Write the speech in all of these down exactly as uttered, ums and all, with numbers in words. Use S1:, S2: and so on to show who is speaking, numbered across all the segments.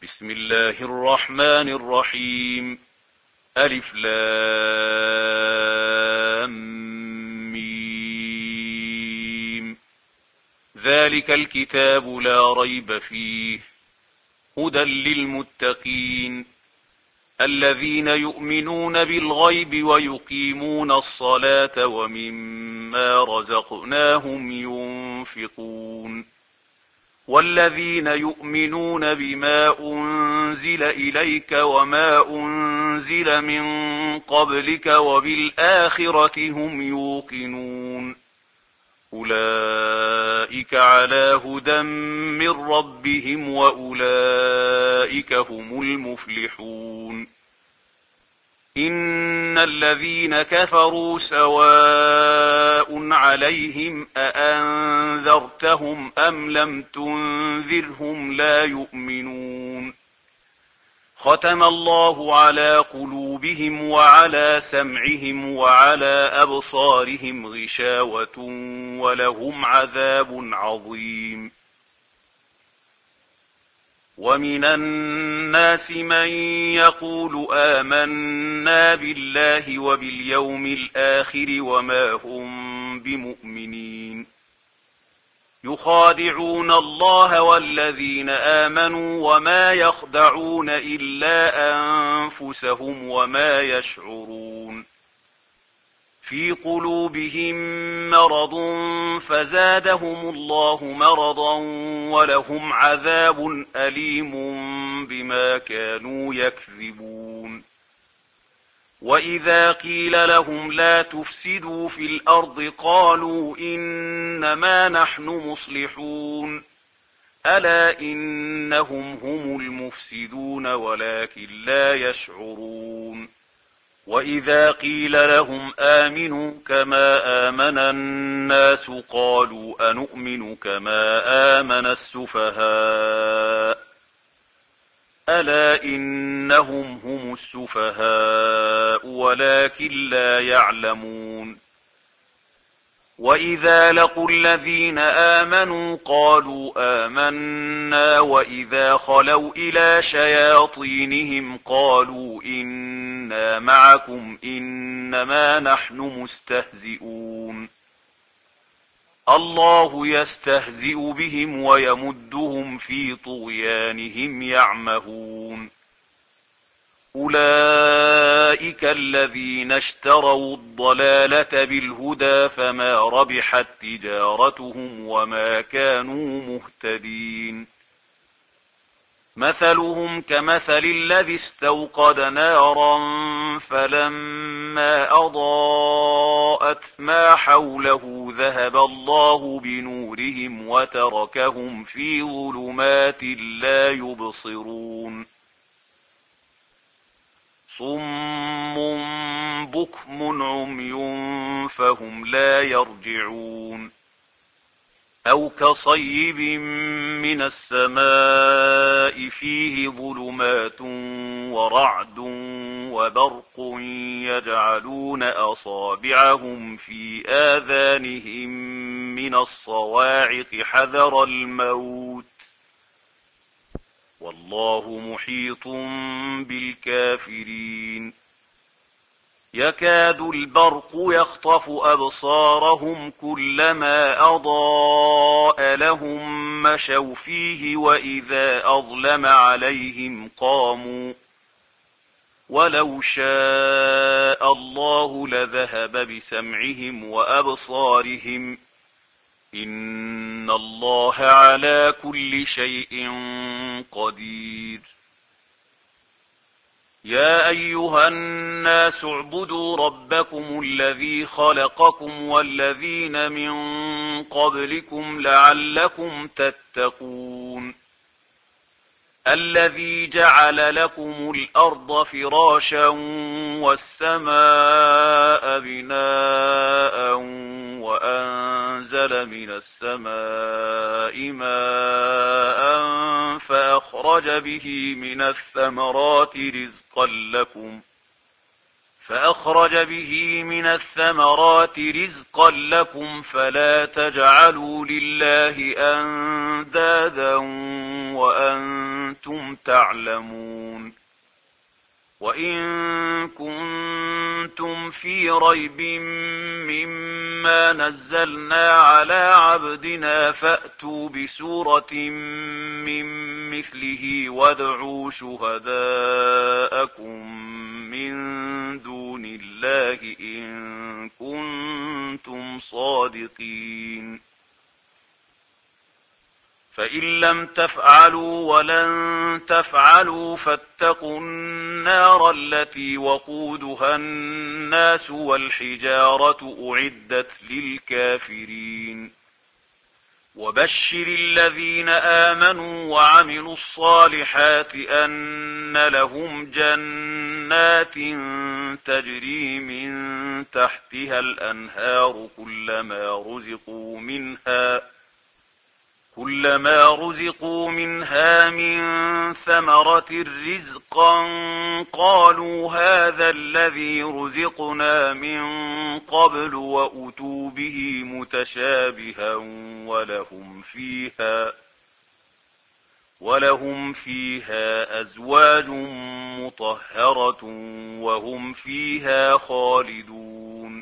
S1: بسم الله الرحمن الرحيم. ألف لام ميم. ذلك الكتاب لا ريب فيه هدى للمتقين الذين يؤمنون بالغيب ويقيمون الصلاة ومما رزقناهم ينفقون والذين يؤمنون بما أنزل إليك وما أنزل من قبلك وبالآخرة هم يوقنون أولئك على هدى من ربهم وأولئك هم المفلحون. إن الذين كفروا سواء عليهم أأنذرتهم أم لم تنذرهم لا يؤمنون. ختم الله على قلوبهم وعلى سمعهم وعلى أبصارهم غشاوة ولهم عذاب عظيم. ومن الناس من يقول آمنا بالله وباليوم الآخر وما هم بمؤمنين يخادعون الله والذين آمنوا وما يخدعون إلا أنفسهم وما يشعرون. في قلوبهم مرض فزادهم الله مرضا ولهم عذاب أليم بما كانوا يكذبون. وإذا قيل لهم لا تفسدوا في الأرض قالوا إنما نحن مصلحون ألا إنهم هم المفسدون ولكن لا يشعرون. وإذا قيل لهم آمنوا كما آمن الناس قالوا أنؤمن كما آمن السفهاء ألا إنهم هم السفهاء ولكن لا يعلمون. وإذا لقوا الذين آمنوا قالوا آمنا وإذا خلوا إلى شياطينهم قالوا إنا معكم إنما نحن مستهزئون الله يستهزئ بهم ويمدهم في طغيانهم يعمهون. أولئك الذين اشتروا الضلالة بالهدى فما ربحت تجارتهم وما كانوا مهتدين. مثلهم كمثل الذي استوقد نارا فلما أضاءت ما حوله ذهب الله بنورهم وتركهم في ظلمات لا يبصرون. صم بكم عمي فهم لا يرجعون. أو كصيب من السماء فيه ظلمات ورعد وبرق يجعلون أصابعهم في آذانهم من الصواعق حذر الموت والله محيط بالكافرين. يكاد البرق يخطف أبصارهم كلما أضاء لهم مشوا فيه وإذا أظلم عليهم قاموا ولو شاء الله لذهب بسمعهم وأبصارهم إن الله على كل شيء قدير. يا أيها الناس اعبدوا ربكم الذي خلقكم والذين من قبلكم لعلكم تتقون. الذي جعل لكم الأرض فراشا والسماء بناء وأنزل من السماء ماء فأخرج به من الثمرات رزقا لكم فأخرج به من الثمرات رزقا لكم فلا تجعلوا لله أندادا وأنتم كنتم تعلمون. وإن كنتم في ريب مما نزلنا على عبدنا فأتوا بسورة من مثله وادعوا شهداءكم من دون الله إن كنتم صادقين. فإن لم تفعلوا ولن تفعلوا فاتقوا النار التي وقودها الناس والحجارة أعدت للكافرين. وبشر الذين آمنوا وعملوا الصالحات أن لهم جنات تجري من تحتها الأنهار كلما رزقوا منها كلما رزقوا منها من ثمرة رزقا قالوا هذا الذي رزقنا من قبل وأتوا به متشابها ولهم فيها ولهم فيها أزواج مطهرة وهم فيها خالدون.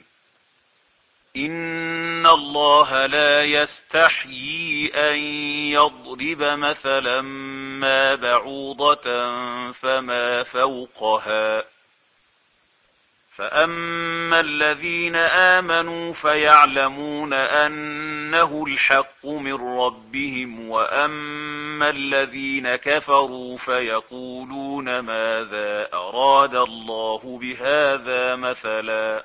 S1: إن الله لا يستحيي أن يضرب مثلا ما بعوضة فما فوقها فأما الذين آمنوا فيعلمون أنه الحق من ربهم وأما الذين كفروا فيقولون ماذا أراد الله بهذا مثلا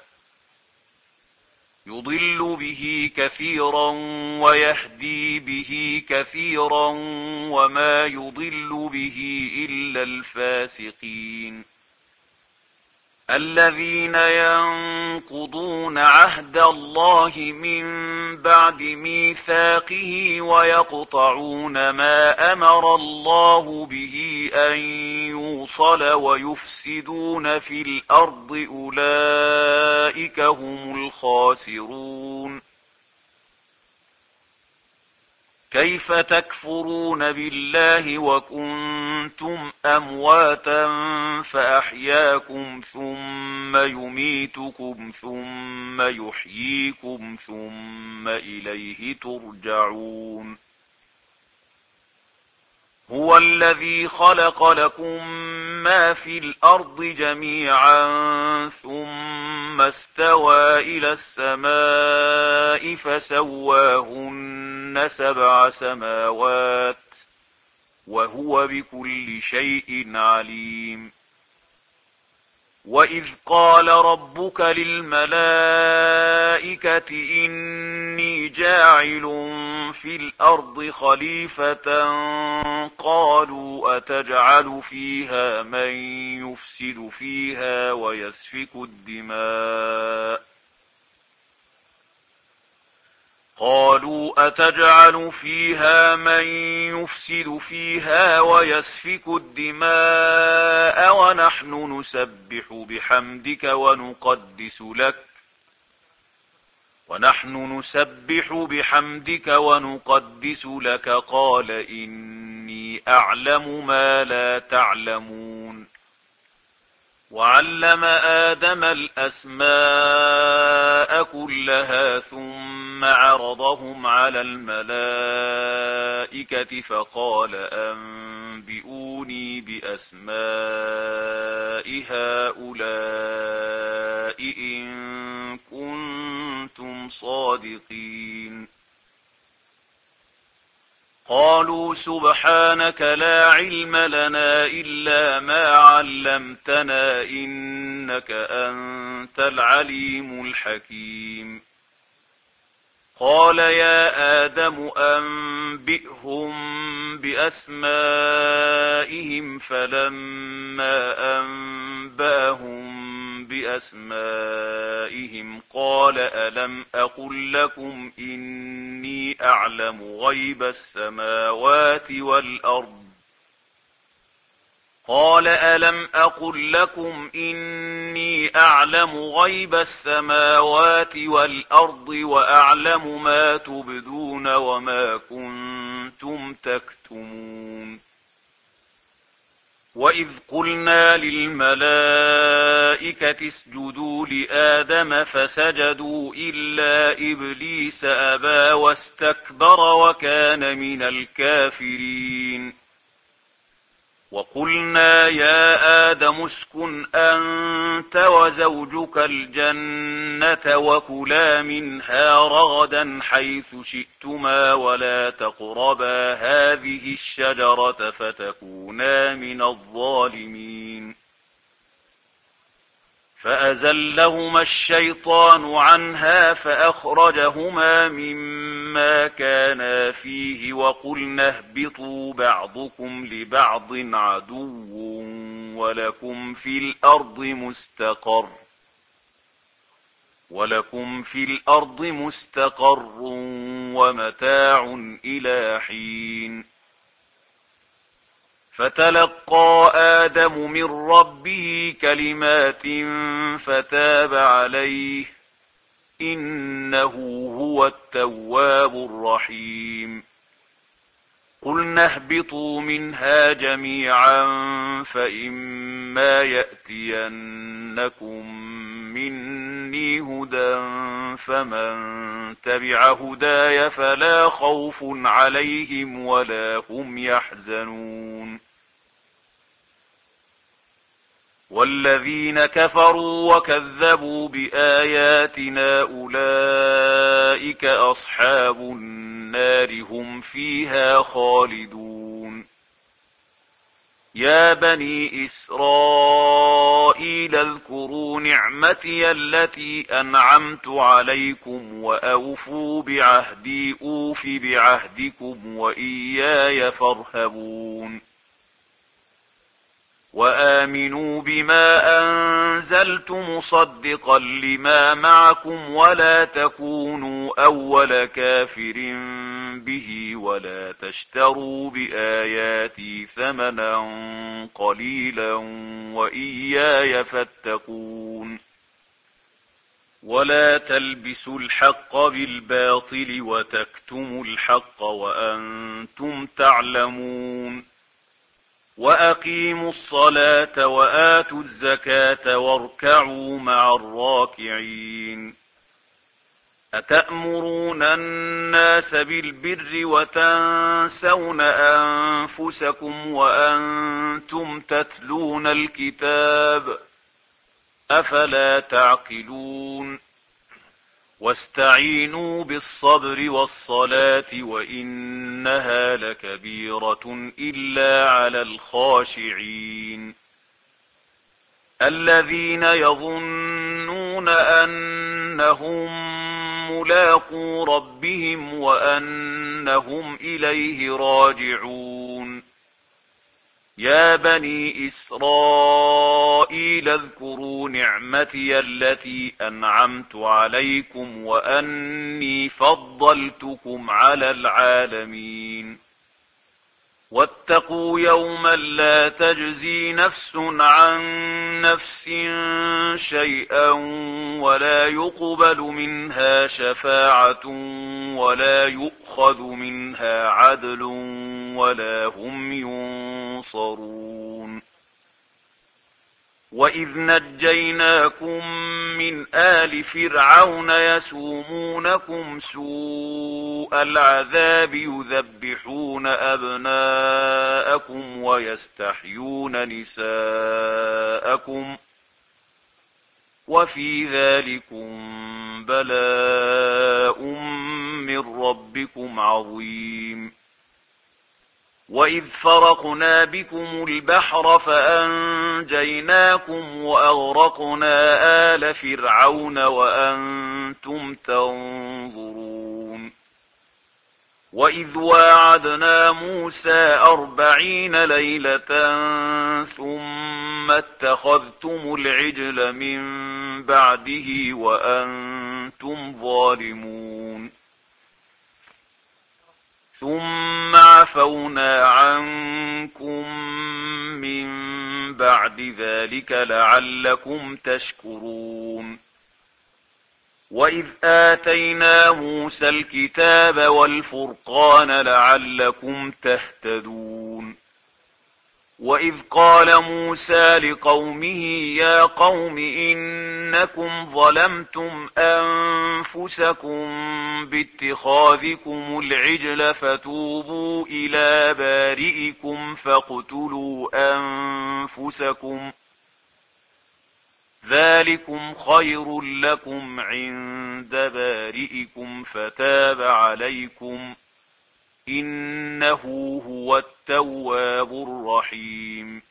S1: يضل به كثيرا ويهدي به كثيرا وما يضل به إلا الفاسقين الذين ينقضون عهد الله من بعد ميثاقه ويقطعون ما أمر الله به أن يوصل ويفسدون في الأرض أولئك هم الخاسرون. كيف تكفرون بالله وكنتم أمواتا فأحياكم ثم يميتكم ثم يحييكم ثم إليه ترجعون. هو الذي خلق لكم ما في الأرض جميعا ثم استوى إلى السماء فسواهن سبع سماوات وهو بكل شيء عليم. وإذ قال ربك للملائكة إني جاعل في الأرض خليفة قالوا أتجعل فيها من يفسد فيها ويسفك الدماء قالوا أتجعل فيها من يفسد فيها ويسفك الدماء ونحن نسبح بحمدك ونقدس لك ونحن نسبح بحمدك ونقدس لك قال إني أعلم ما لا تعلمون. وعلم آدم الأسماء كلها ثم عرضهم على الملائكة فقال أنبئوني بأسماء هؤلاء إن كنتم صادقين. قالوا سبحانك لا علم لنا إلا ما علمتنا إنك أنت العليم الحكيم. قال يا آدم أنبئهم بأسمائهم فلما أنباهم بأسمائهم قال ألم أقل لكم إني أعلم غيب السماوات والأرض قال ألم أقل لكم إني أعلم غيب السماوات والأرض وأعلم ما تبدون وما كنتم تكتمون. وإذ قلنا للملائكة اسجدوا لآدم فسجدوا إلا إبليس أبى واستكبر وكان من الكافرين وقلنا يا آدم اسكن أنت وزوجك الجنة وكلا منها رغدا حيث شئتما ولا تقربا هذه الشجرة فتكونا من الظالمين فأزلهما الشيطان عنها فأخرجهما مما كانا فيه وقلنا اهبطوا بعضكم لبعض عدو ولكم في الأرض مستقر ولكم في الأرض مستقر ومتاع إلى حين فتلقى آدم من ربه كلمات فتاب عليه إنه هو التواب الرحيم قلنا اهبطوا منها جميعا فإما يأتينكم مني هدى فمن تبع هداي فلا خوف عليهم ولا هم يحزنون والذين كفروا وكذبوا بآياتنا أولئك أصحاب النار هم فيها خالدون يا بني إسرائيل اذكروا نعمتي التي أنعمت عليكم وأوفوا بعهدي أوف بعهدكم وإياي فارهبون وآمنوا بما أنزلت مصدقا لما معكم ولا تكونوا أول كافر به ولا تشتروا بآياتي ثمنا قليلا وإياي فاتقون ولا تلبسوا الحق بالباطل وتكتموا الحق وأنتم تعلمون وأقيموا الصلاة وآتوا الزكاة واركعوا مع الراكعين أتأمرون الناس بالبر وتنسون أنفسكم وأنتم تتلون الكتاب أفلا تعقلون واستعينوا بالصبر والصلاة وإنها لكبيرة إلا على الخاشعين الذين يظنون أنهم ملاقو ربهم وأنهم إليه راجعون يا بني إسرائيل اذكروا نعمتي التي أنعمت عليكم وأني فضلتكم على العالمين واتقوا يوما لا تجزي نفس عن نفس شيئا ولا يقبل منها شفاعة ولا يؤخذ منها عدل ولا هم ينصرون وإذ نجيناكم من آل فرعون يسومونكم سوء العذاب يذبحون أبناءكم ويستحيون نساءكم وفي ذلكم بلاء من ربكم عظيم وإذ فرقنا بكم البحر فأنجيناكم وأغرقنا آل فرعون وأنتم تنظرون وإذ واعدنا موسى أربعين ليلة ثم اتخذتم العجل من بعده وأنتم ظالمون ثم عفونا عنكم من بعد ذلك لعلكم تشكرون وإذ آتينا موسى الكتاب والفرقان لعلكم تهتدون وإذ قال موسى لقومه يا قوم إنكم ظلمتم أنفسكم باتخاذكم العجل فتوبوا إلى بارئكم فاقتلوا أنفسكم ذلكم خير لكم عند بارئكم فتاب عليكم إنه هو التواب الرحيم.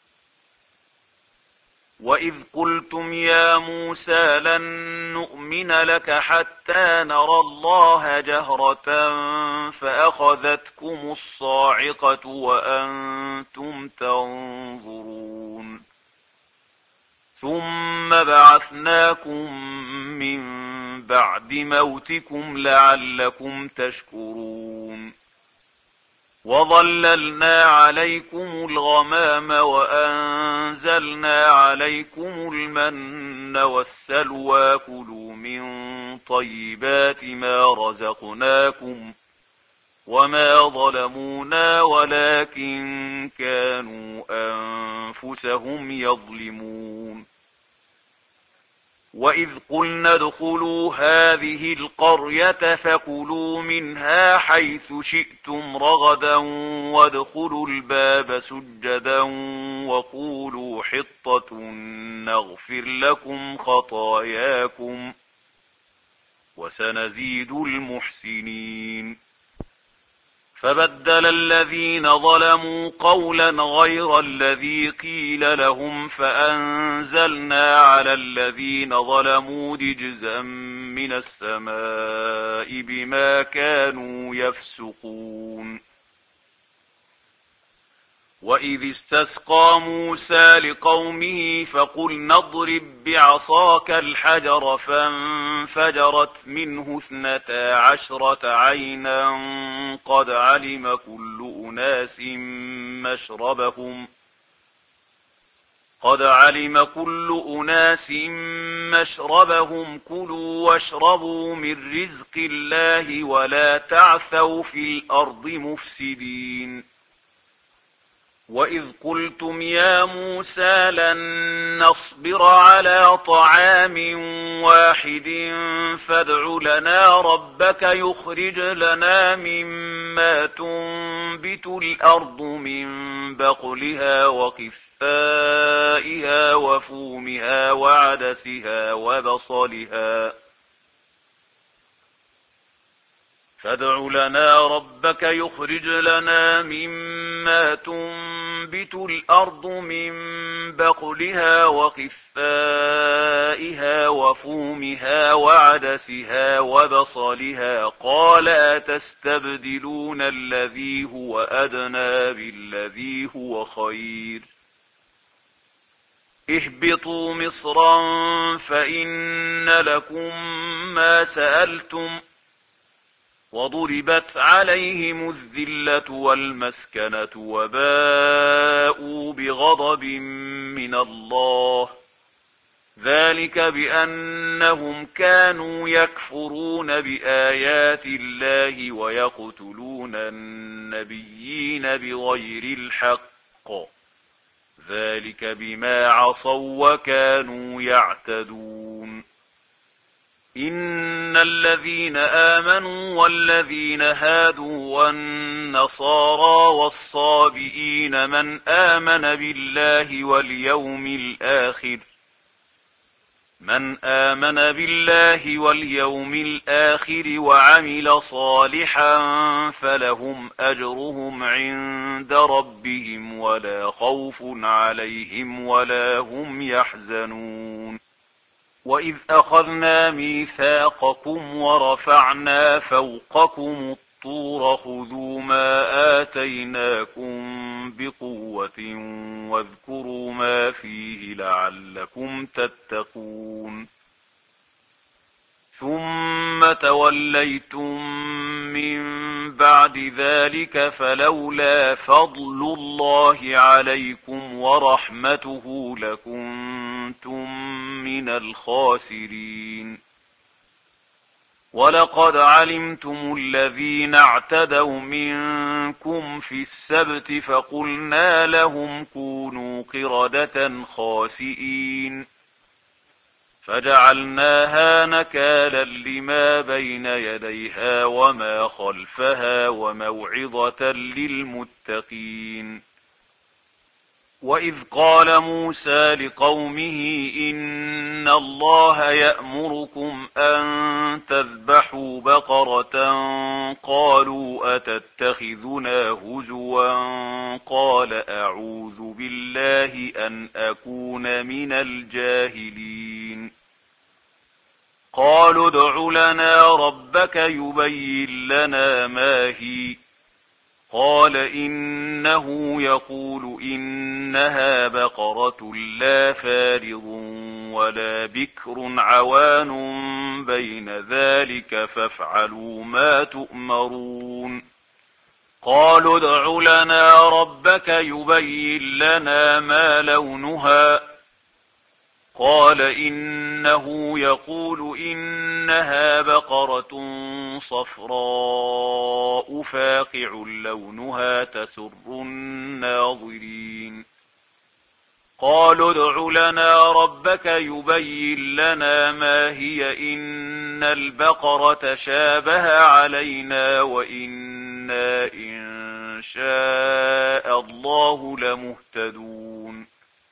S1: وإذ قلتم يا موسى لن نؤمن لك حتى نرى الله جهرة فأخذتكم الصاعقة وأنتم تنظرون ثم بعثناكم من بعد موتكم لعلكم تشكرون وظللنا عليكم الغمام وأنزلنا عليكم المن والسلوى كلوا من طيبات ما رزقناكم وما ظلمونا ولكن كانوا أنفسهم يظلمون. وإذ قلنا ادخلوا هذه القرية فكلوا منها حيث شئتم رغدا وادخلوا الباب سجدا وقولوا حطة نغفر لكم خطاياكم وسنزيد المحسنين. فبدل الذين ظلموا قولا غير الذي قيل لهم فأنزلنا على الذين ظلموا رجزا من السماء بما كانوا يفسقون. وإذ استسقى موسى لقومه فقلنا اضرب بعصاك الحجر فانفجرت منه اثنتا عشرة عينا قد علم كل أناس مشربهم قد علم كل أناس مشربهم كلوا واشربوا من رزق الله ولا تعثوا في الأرض مفسدين. وإذ قلتم يا موسى لن نصبر على طعام واحد فادع لنا ربك يخرج لنا مما تنبت الأرض من بقلها وقثائها وفومها وعدسها وبصلها فادع لنا ربك يخرج لنا مما تنبت الأرض من بقلها وقثائها وفومها وعدسها وبصلها قال أتستبدلون الذي هو أدنى بالذي هو خير اهبطوا مصرا فإن لكم ما سألتم وضربت عليهم الذلة والمسكنة وباءوا بغضب من الله ذلك بأنهم كانوا يكفرون بآيات الله ويقتلون النبيين بغير الحق ذلك بما عصوا وكانوا يعتدون. إن الذين آمنوا والذين هادوا والنصارى والصابئين من آمن بالله واليوم الآخر من آمن بالله واليوم الآخر وعمل صالحا فلهم أجرهم عند ربهم ولا خوف عليهم ولا هم يحزنون. وإذ أخذنا ميثاقكم ورفعنا فوقكم الطور خذوا ما آتيناكم بقوة واذكروا ما فيه لعلكم تتقون. ثم توليتم من بعد ذلك فلولا فضل الله عليكم ورحمته لكنتم من الخاسرين. ولقد علمتم الذين اعتدوا منكم في السبت فقلنا لهم كونوا قردة خاسئين فجعلناها نكالا لما بين يديها وما خلفها وموعظة للمتقين. وإذ قال موسى لقومه إن الله يأمركم أن تذبحوا بقرة قالوا أتتخذنا هزوا قال أعوذ بالله أن أكون من الجاهلين. قالوا ادع لنا ربك يبين لنا ما هي قال إنه يقول إنها بقرة لا فارض ولا بكر عوان بين ذلك فافعلوا ما تؤمرون. قالوا ادع لنا ربك يبين لنا ما لونها قال إنه يقول إنها بقرة صفراء فاقع لونها تسر الناظرين. قالوا ادع لنا ربك يبين لنا ما هي إن البقرة شابه علينا وإنا إن شاء الله لمهتدون.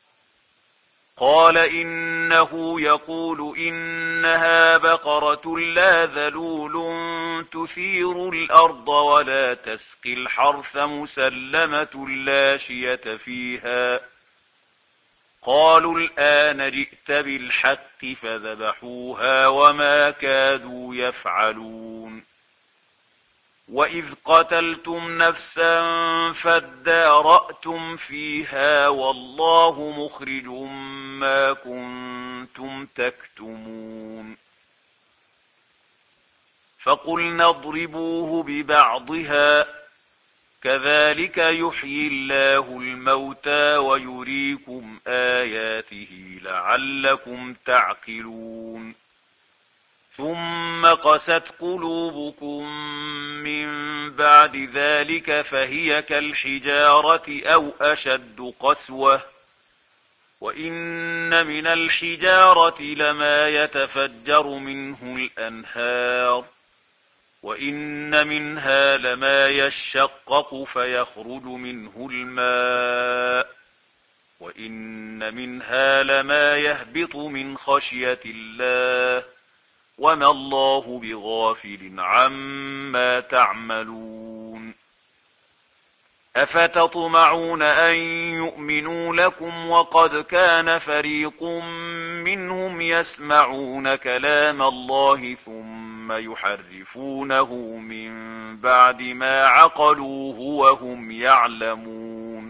S1: قال إنه يقول إنها بقرة لا ذلول تثير الأرض ولا تسقي الحرث مسلمة لا شية فيها. قالوا الآن جئت بالحق فذبحوها وما كادوا يفعلون. وإذ قتلتم نفسا فادارأتم فيها والله مخرج ما كنتم تكتمون. فقلنا اضربوه ببعضها كذلك يحيي الله الموتى ويريكم آياته لعلكم تعقلون. ثم قست قلوبكم من بعد ذلك فهي كالحجارة أو أشد قسوة وإن من الحجارة لما يتفجر منه الأنهار وإن منها لما يشقق فيخرج منه الماء وإن منها لما يهبط من خشية الله وما الله بغافل عما تعملون. أفتطمعون أن يؤمنوا لكم وقد كان فريق منهم يسمعون كلام الله ثم يحرفونه من بعد ما عقلوه وهم يعلمون.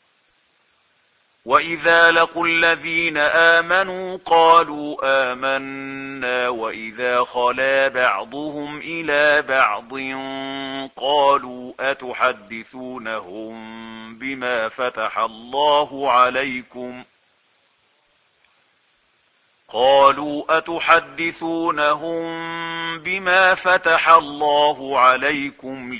S1: وإذا لقوا الذين آمنوا قالوا آمنا وإذا خلا بعضهم إلى بعض قالوا أتحدثونهم بما فتح الله عليكم قالوا أتحدثونهم بما فتح الله عليكم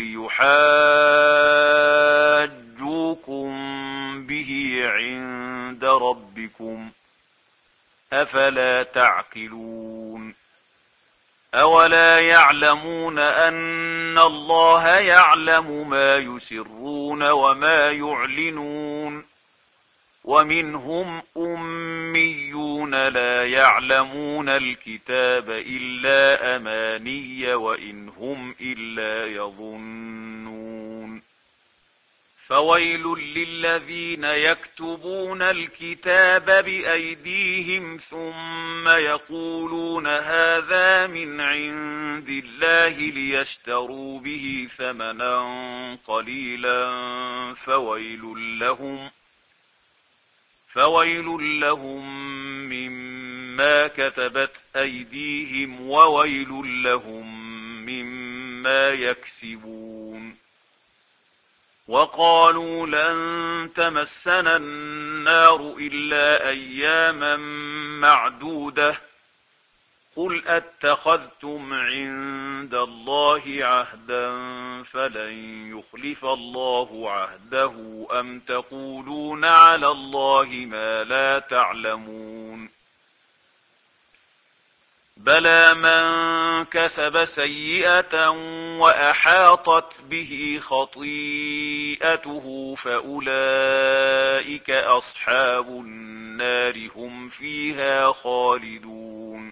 S1: ليحاجوكم به عند ربكم أفلا تعقلون. أولا يعلمون أن الله يعلم ما يسرون وما يعلنون ومنهم أميون لا يعلمون الكتاب إلا أماني وإن هم إلا يظنون. فويل للذين يكتبون الكتاب بأيديهم ثم يقولون هذا من عند الله ليشتروا به ثمنا قليلا فويل لهم فويل لهم مما كتبت أيديهم وويل لهم مما يكسبون. وقالوا لن تمسنا النار إلا أياما معدودة قل أتخذتم عند الله عهدا فلن يخلف الله عهده أم تقولون على الله ما لا تعلمون بلى من كسب سيئة وأحاطت به خطيئته فأولئك أصحاب النار هم فيها خالدون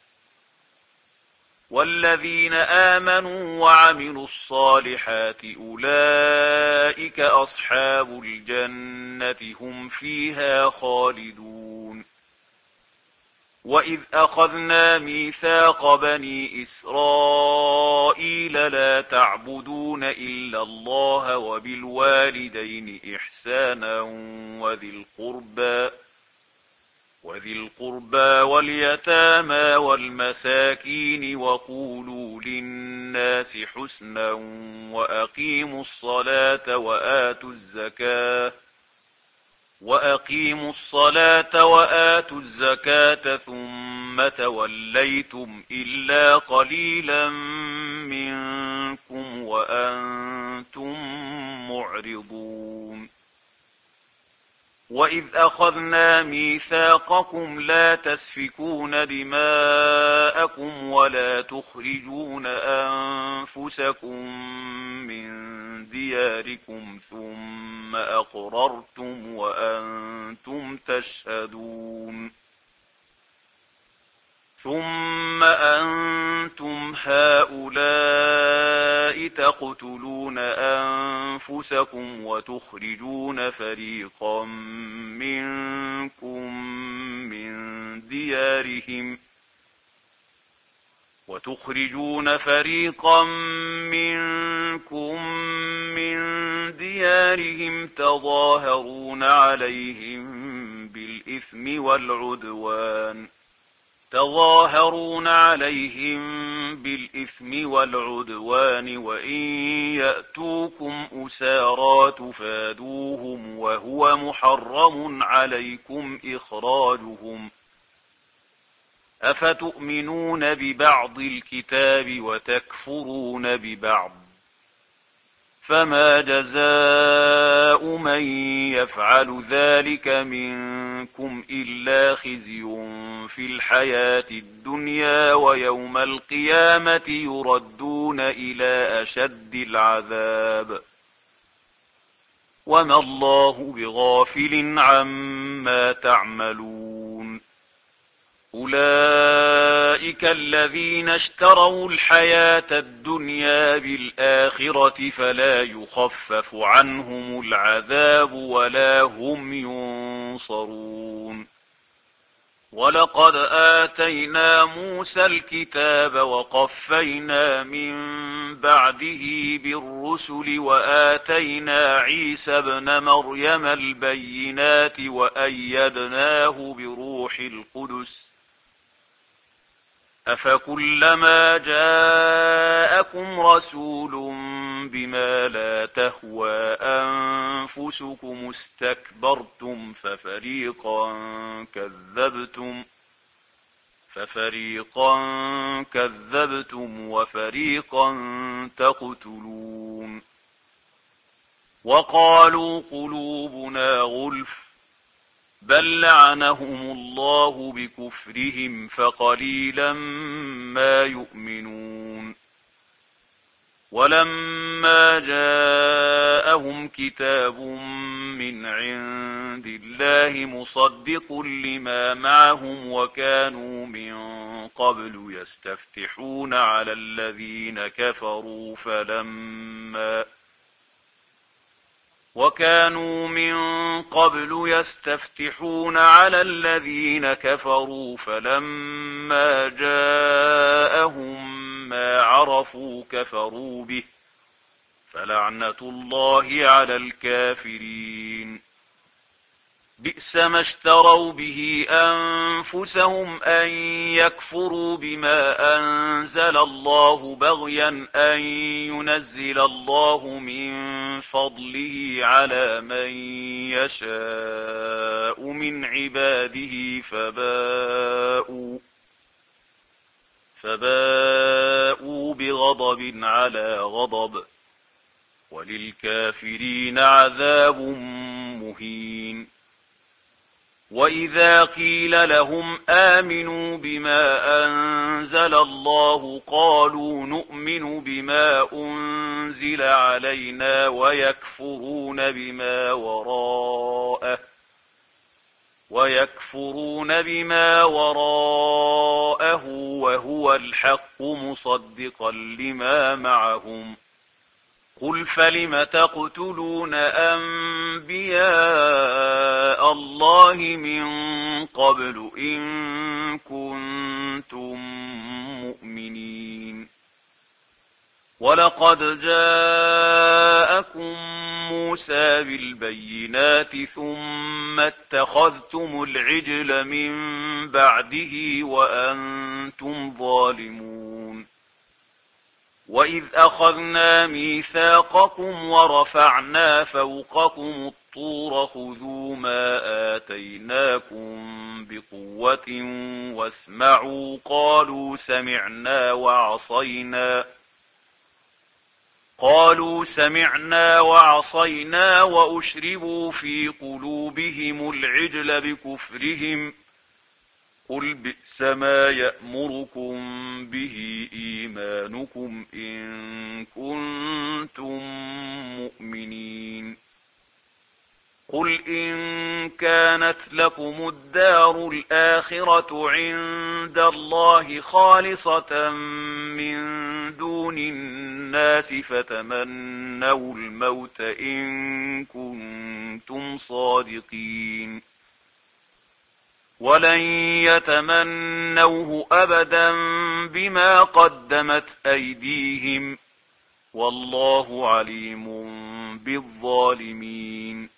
S1: والذين آمنوا وعملوا الصالحات أولئك أصحاب الجنة هم فيها خالدون وإذ أخذنا ميثاق بني إسرائيل لا تعبدون إلا الله وبالوالدين إحسانا وذي القربى وذي القربى واليتامى والمساكين وقولوا للناس حسنا وأقيموا الصلاة وآتوا الزكاة وأقيموا الصلاة وآتوا الزكاة ثم توليتم إلا قليلا منكم وأنتم معرضون وإذ أخذنا ميثاقكم لا تسفكون دماءكم ولا تخرجون أنفسكم من دياركم ثم أقررتم وأنتم تشهدون ثم أنتم هؤلاء تقتلون أنفسكم وتخرجون فريقا منكم من ديارهم وتخرجون فريقا منكم من ديارهم تظاهرون عليهم بالإثم والعدوان تظاهرون عليهم بالإثم والعدوان وإن يأتوكم أسارى تفادوهم وهو محرم عليكم إخراجهم أفتؤمنون ببعض الكتاب وتكفرون ببعض فما جزاء من يفعل ذلك منكم إلا خزي في الحياة الدنيا ويوم القيامة يردون إلى أشد العذاب وما الله بغافل عما تعملون أولئك الذين اشتروا الحياة الدنيا بالآخرة فلا يخفف عنهم العذاب ولا هم ينصرون ولقد آتينا موسى الكتاب وقفينا من بعده بالرسل وآتينا عيسى ابن مريم البينات وأيدناه بروح القدس أفكلما جاءكم رسول بما لا تهوى أنفسكم استكبرتم ففريقا كذبتم ففريقا كذبتم وفريقا تقتلون وقالوا قلوبنا غلف بل لعنهم الله بكفرهم فقليلا ما يؤمنون ولما جاءهم كتاب من عند الله مصدق لما معهم وكانوا من قبل يستفتحون على الذين كفروا فلما وكانوا من قبل يستفتحون على الذين كفروا فلما جاءهم ما عرفوا كفروا به فلعنة الله على الكافرين بئس ما اشتروا به أنفسهم أن يكفروا بما أنزل الله بغيا أن ينزل الله من فضله على من يشاء من عباده فباءوا فباءوا بغضب على غضب وللكافرين عذاب مهين. وإذا قيل لهم آمنوا بما أنزل الله قالوا نؤمن بما أنزل علينا ويكفرون بما وراءه ويكفرون بما وراءه وهو الحق مصدقا لما معهم. قل فلم تقتلون أنبياء الله من قبل إن كنتم مؤمنين. ولقد جاءكم موسى بالبينات ثم اتخذتم العجل من بعده وأنتم ظالمون. وإذ أخذنا ميثاقكم ورفعنا فوقكم الطور خذوا ما آتيناكم بقوة واسمعوا قالوا سمعنا وعصينا قالوا سمعنا وعصينا وأشربوا في قلوبهم العجل بكفرهم. قل بئس ما يأمركم به إيمانكم إن كنتم مؤمنين. قل إن كانت لكم الدار الآخرة عند الله خالصة من دون الناس فتمنوا الموت إن كنتم صادقين. ولن يتمنوه أبدا بما قدمت أيديهم والله عليم بالظالمين.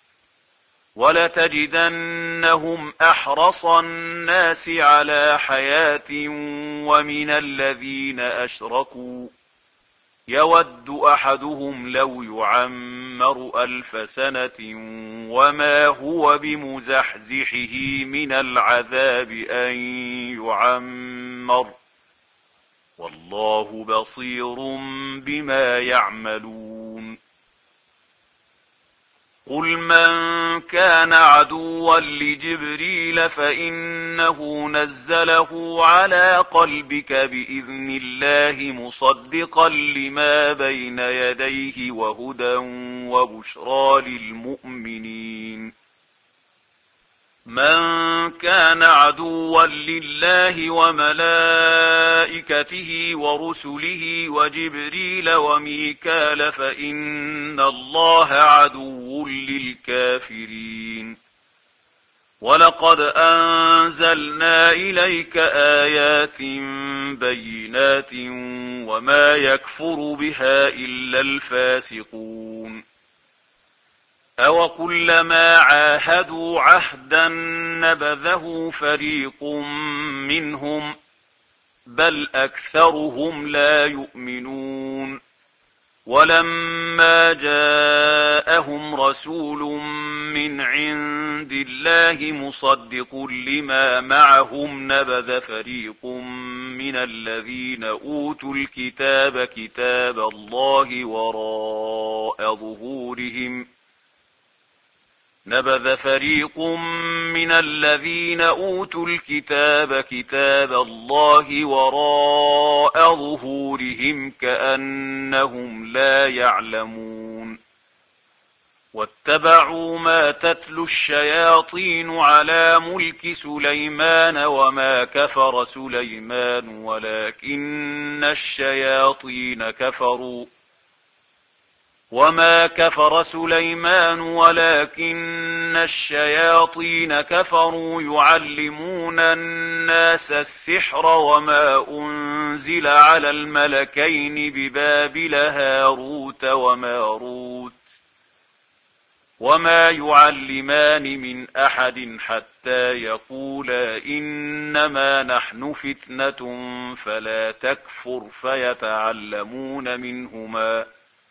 S1: ولتجدنهم أحرص الناس على حياة ومن الذين أشركوا يود أحدهم لو يعمر ألف سنة وما هو بمزحزحه من العذاب أن يعمر والله بصير بما يعملون. قل من كان عدوا لجبريل فإنه نزله على قلبك بإذن الله مصدقا لما بين يديه وهدى وبشرى للمؤمنين. من كان عدوا لله وملائكته ورسله وجبريل وميكال فإن الله عدو للكافرين. ولقد أنزلنا إليك آيات بينات وما يكفر بها إلا الفاسقون. أوكلما عاهدوا عهدا نبذه فريق منهم بل أكثرهم لا يؤمنون. ولما جاءهم رسول من عند الله مصدق لما معهم نبذ فريق من الذين أوتوا الكتاب كتاب الله وراء ظهورهم نبذ فريق من الذين أوتوا الكتاب كتاب الله وراء ظهورهم كأنهم لا يعلمون. واتبعوا ما تتلو الشياطين على ملك سليمان وما كفر سليمان ولكن الشياطين كفروا وما كفر سليمان ولكن الشياطين كفروا يعلمون الناس السحر وما أنزل على الملكين ببابل هاروت وماروت وما يعلمان من أحد حتى يقولا إنما نحن فتنة فلا تكفر فيتعلمون منهما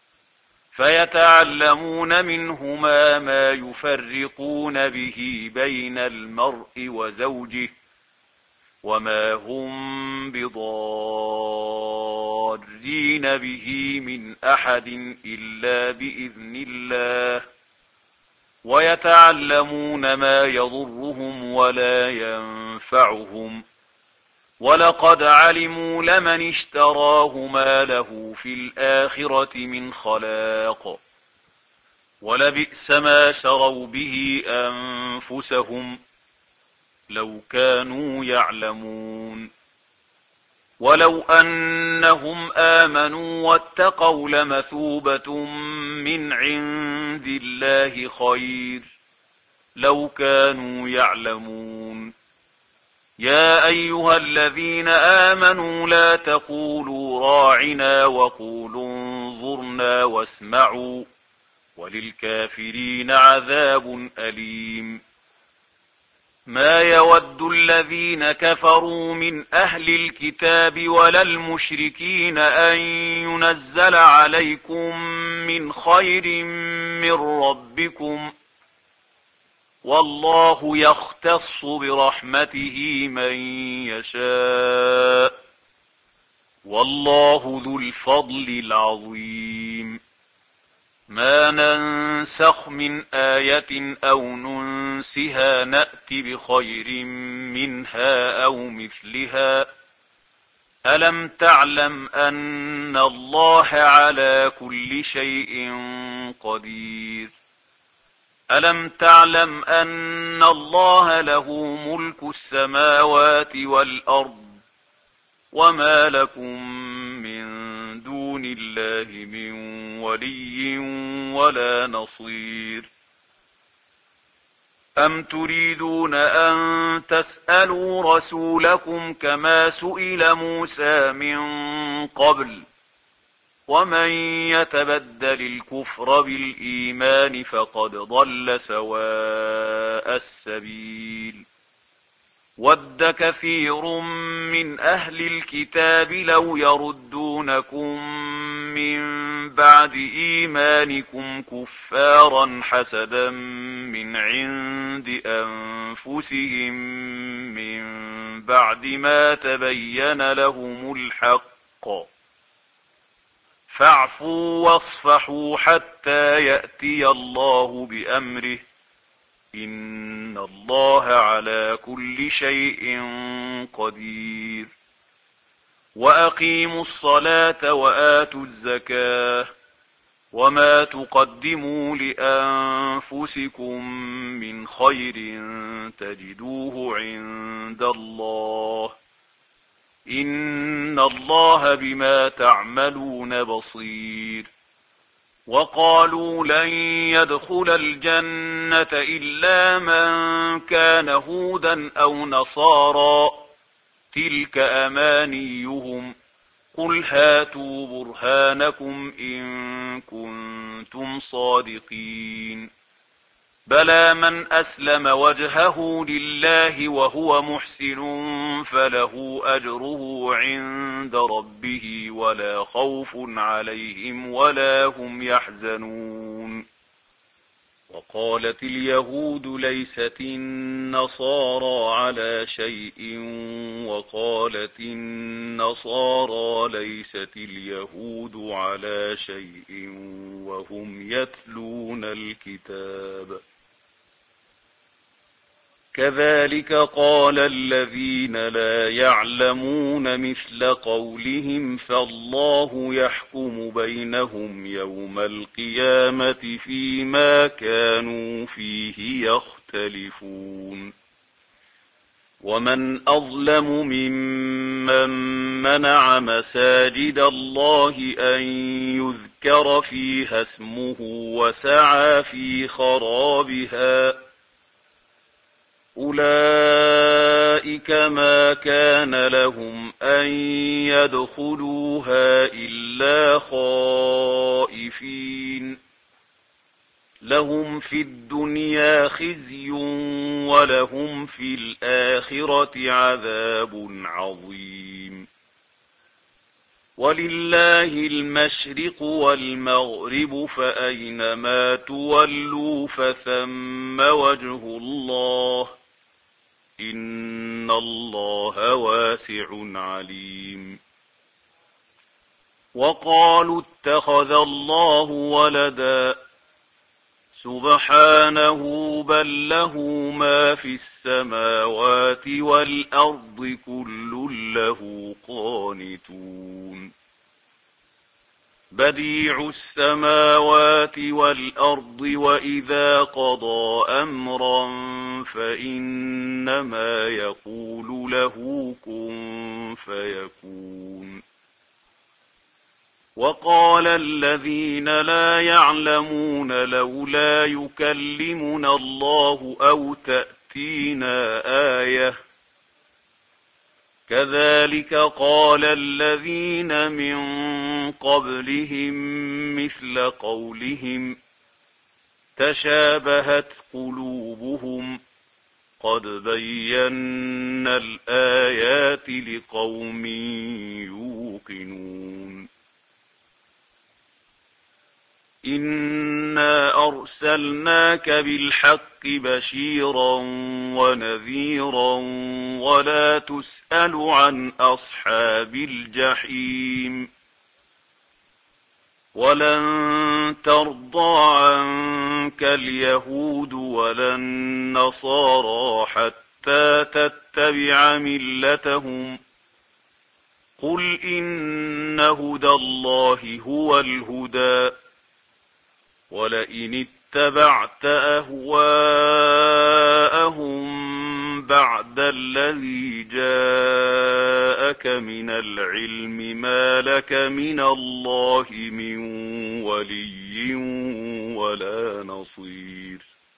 S1: فيتعلمون منهما ما يفرقون به بين المرء وزوجه وما هم بضارين به من أحد إلا بإذن الله ويتعلمون ما يضرهم ولا ينفعهم ولقد علموا لمن اشتراه ما له في الآخرة من خلاق ولبئس ما شروا به أنفسهم لو كانوا يعلمون ولو أنهم آمنوا واتقوا لمثوبة من عند الله خير لو كانوا يعلمون يا أيها الذين آمنوا لا تقولوا راعنا وقولوا انظرنا واسمعوا وللكافرين عذاب أليم ما يود الذين كفروا من أهل الكتاب ولا المشركين أن ينزل عليكم من خير من ربكم والله يختص برحمته من يشاء والله ذو الفضل العظيم ما ننسخ من آية أو ننسها نأت بخير منها أو مثلها ألم تعلم أن الله على كل شيء قدير ألم تعلم أن الله له ملك السماوات والأرض وما لكم من دون الله من ولي ولا نصير أم تريدون أن تسألوا رسولكم كما سئل موسى من قبل ومن يتبدل الكفر بالإيمان فقد ضل سواء السبيل ود كثير من أهل الكتاب لو يردونكم من بعد إيمانكم كفارا حسدا من عند أنفسهم من بعد ما تبين لهم الحق فاعفوا واصفحوا حتى يأتي الله بأمره إن الله على كل شيء قدير وأقيموا الصلاة وآتوا الزكاة وما تقدموا لأنفسكم من خير تجدوه عند الله إن الله بما تعملون بصير وقالوا لن يدخل الجنة إلا من كان هودا أو نصارى تلك أمانيهم قل هاتوا برهانكم إن كنتم صادقين بلى من أسلم وجهه لله وهو محسن فله أجره عند ربه ولا خوف عليهم ولا هم يحزنون وقالت اليهود ليست النصارى على شيء وقالت النصارى ليست اليهود على شيء وهم يتلون الكتاب كذلك قال الذين لا يعلمون مثل قولهم فالله يحكم بينهم يوم القيامة فيما كانوا فيه يختلفون ومن أظلم ممن منع مساجد الله أن يذكر فيها اسمه وسعى في خرابها أولئك ما كان لهم أن يدخلوها إلا خائفين لهم في الدنيا خزي ولهم في الآخرة عذاب عظيم ولله المشرق والمغرب فأينما تولوا فثم وجه الله إن إن الله واسع عليم. وقالوا اتخذ الله ولدا سبحانه بل له ما في السماوات والأرض كل له قانتون. بديع السماوات والأرض وإذا قضى أمرا فإنما يقول له كن فيكون. وقال الذين لا يعلمون لولا يكلمنا الله أو تأتينا آية كذلك قال الذين من قبلهم مثل قولهم تشابهت قلوبهم قد بينا الآيات لقوم يوقنون. إنا أرسلناك بالحق بشيرا ونذيرا ولا تسأل عن أصحاب الجحيم. ولن ترضى عنك اليهود ولا النصارى حتى تتبع ملتهم قل إن هدى الله هو الهدى ولئن اتبعت أهواءهم بعد الذي جاءك من العلم ما لك من الله من ولي ولا نصير.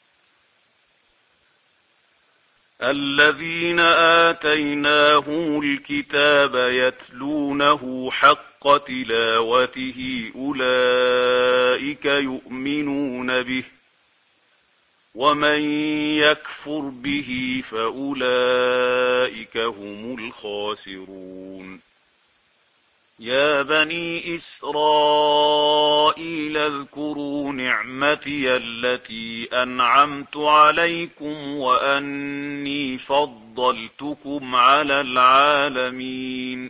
S1: الذين آتيناهم الكتاب يتلونه حق تلاوته أولئك يؤمنون به ومن يكفر به فأولئك هم الخاسرون. يا بني إسرائيل اذكروا نعمتي التي أنعمت عليكم وأني فضلتكم على العالمين.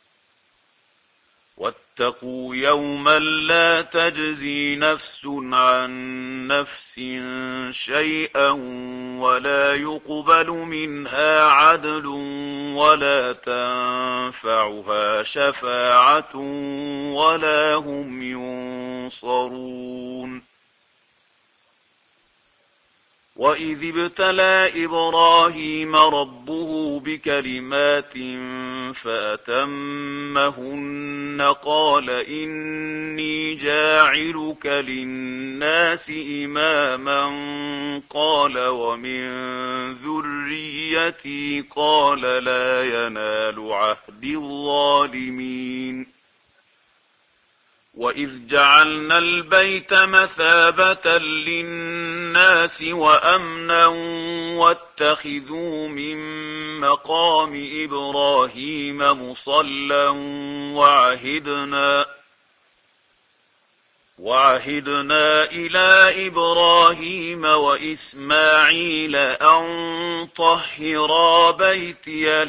S1: واتقوا يوما لا تجزي نفس عن نفس شيئا ولا يقبل منها عدل ولا تنفعها شفاعة ولا هم ينصرون. وإذ ابتلى إبراهيم ربه بكلمات فأتمهن قال إني جاعلك للناس إماما قال ومن ذريتي قال لا ينال عهد الظالمين. وإذ جعلنا البيت مثابة للناس وأمنا واتخذوا من مقام إبراهيم مصلى وعهدنا وعهدنا إلى إبراهيم وإسماعيل أن طهرا بيتي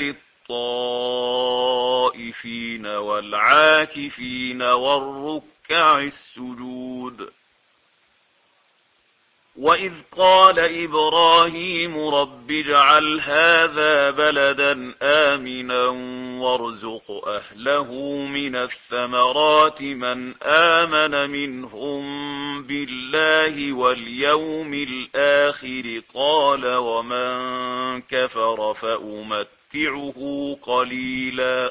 S1: للطائفين والعاكفين والركع السجود. وإذ قال إبراهيم رب اجعل هذا بلدا آمنا وارزق أهله من الثمرات من آمن منهم بالله واليوم الآخر قال ومن كفر فأمتعه قليلا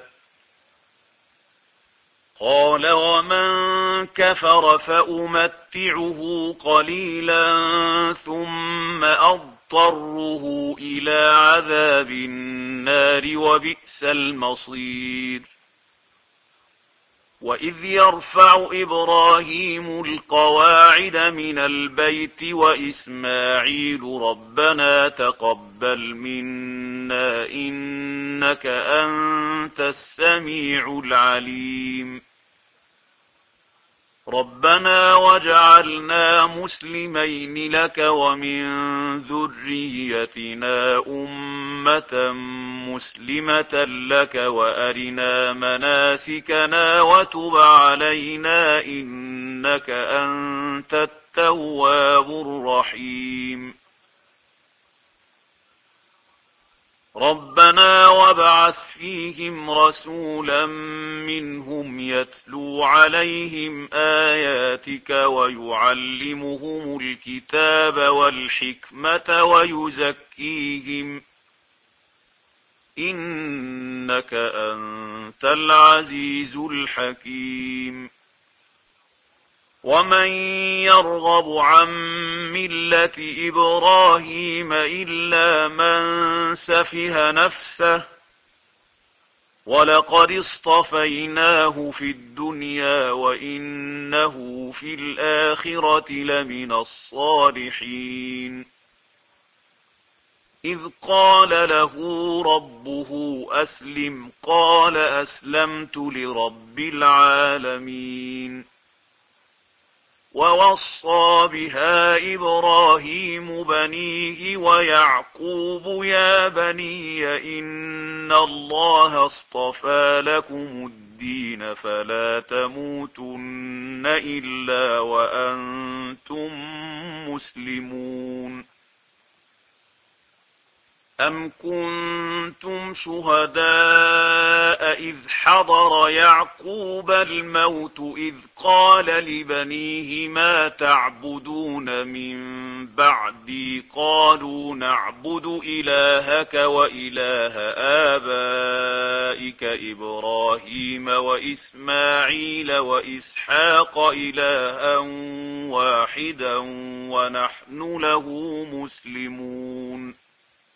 S1: قال ومن كفر فأمتعه قليلا ثم أضطره إلى عذاب النار وبئس المصير. وإذ يرفع إبراهيم القواعد من البيت وإسماعيل ربنا تقبل منا إنك أنت السميع العليم. ربنا واجعلنا مسلمين لك ومن ذريتنا أمة مسلمة لك وأرنا مناسكنا وتب علينا إنك أنت التواب الرحيم ربنا وابعث فيهم رسولا منهم يتلو عليهم آياتك ويعلمهم الكتاب والحكمة ويزكيهم إنك أنت العزيز الحكيم ومن يرغب عن ملة إبراهيم إلا من سفه نفسه ولقد اصطفيناه في الدنيا وإنه في الآخرة لمن الصالحين إذ قال له ربه أسلم قال أسلمت لرب العالمين ووصى بها إبراهيم بنيه ويعقوب يا بني إن الله اصطفى لكم الدين فلا تموتن إلا وأنتم مسلمون أم كنتم شهداء إذ حضر يعقوب الموت إذ قال لبنيه ما تعبدون من بعدي قالوا نعبد إلهك وإله آبائك إبراهيم وإسماعيل وإسحاق إلها واحدا ونحن له مسلمون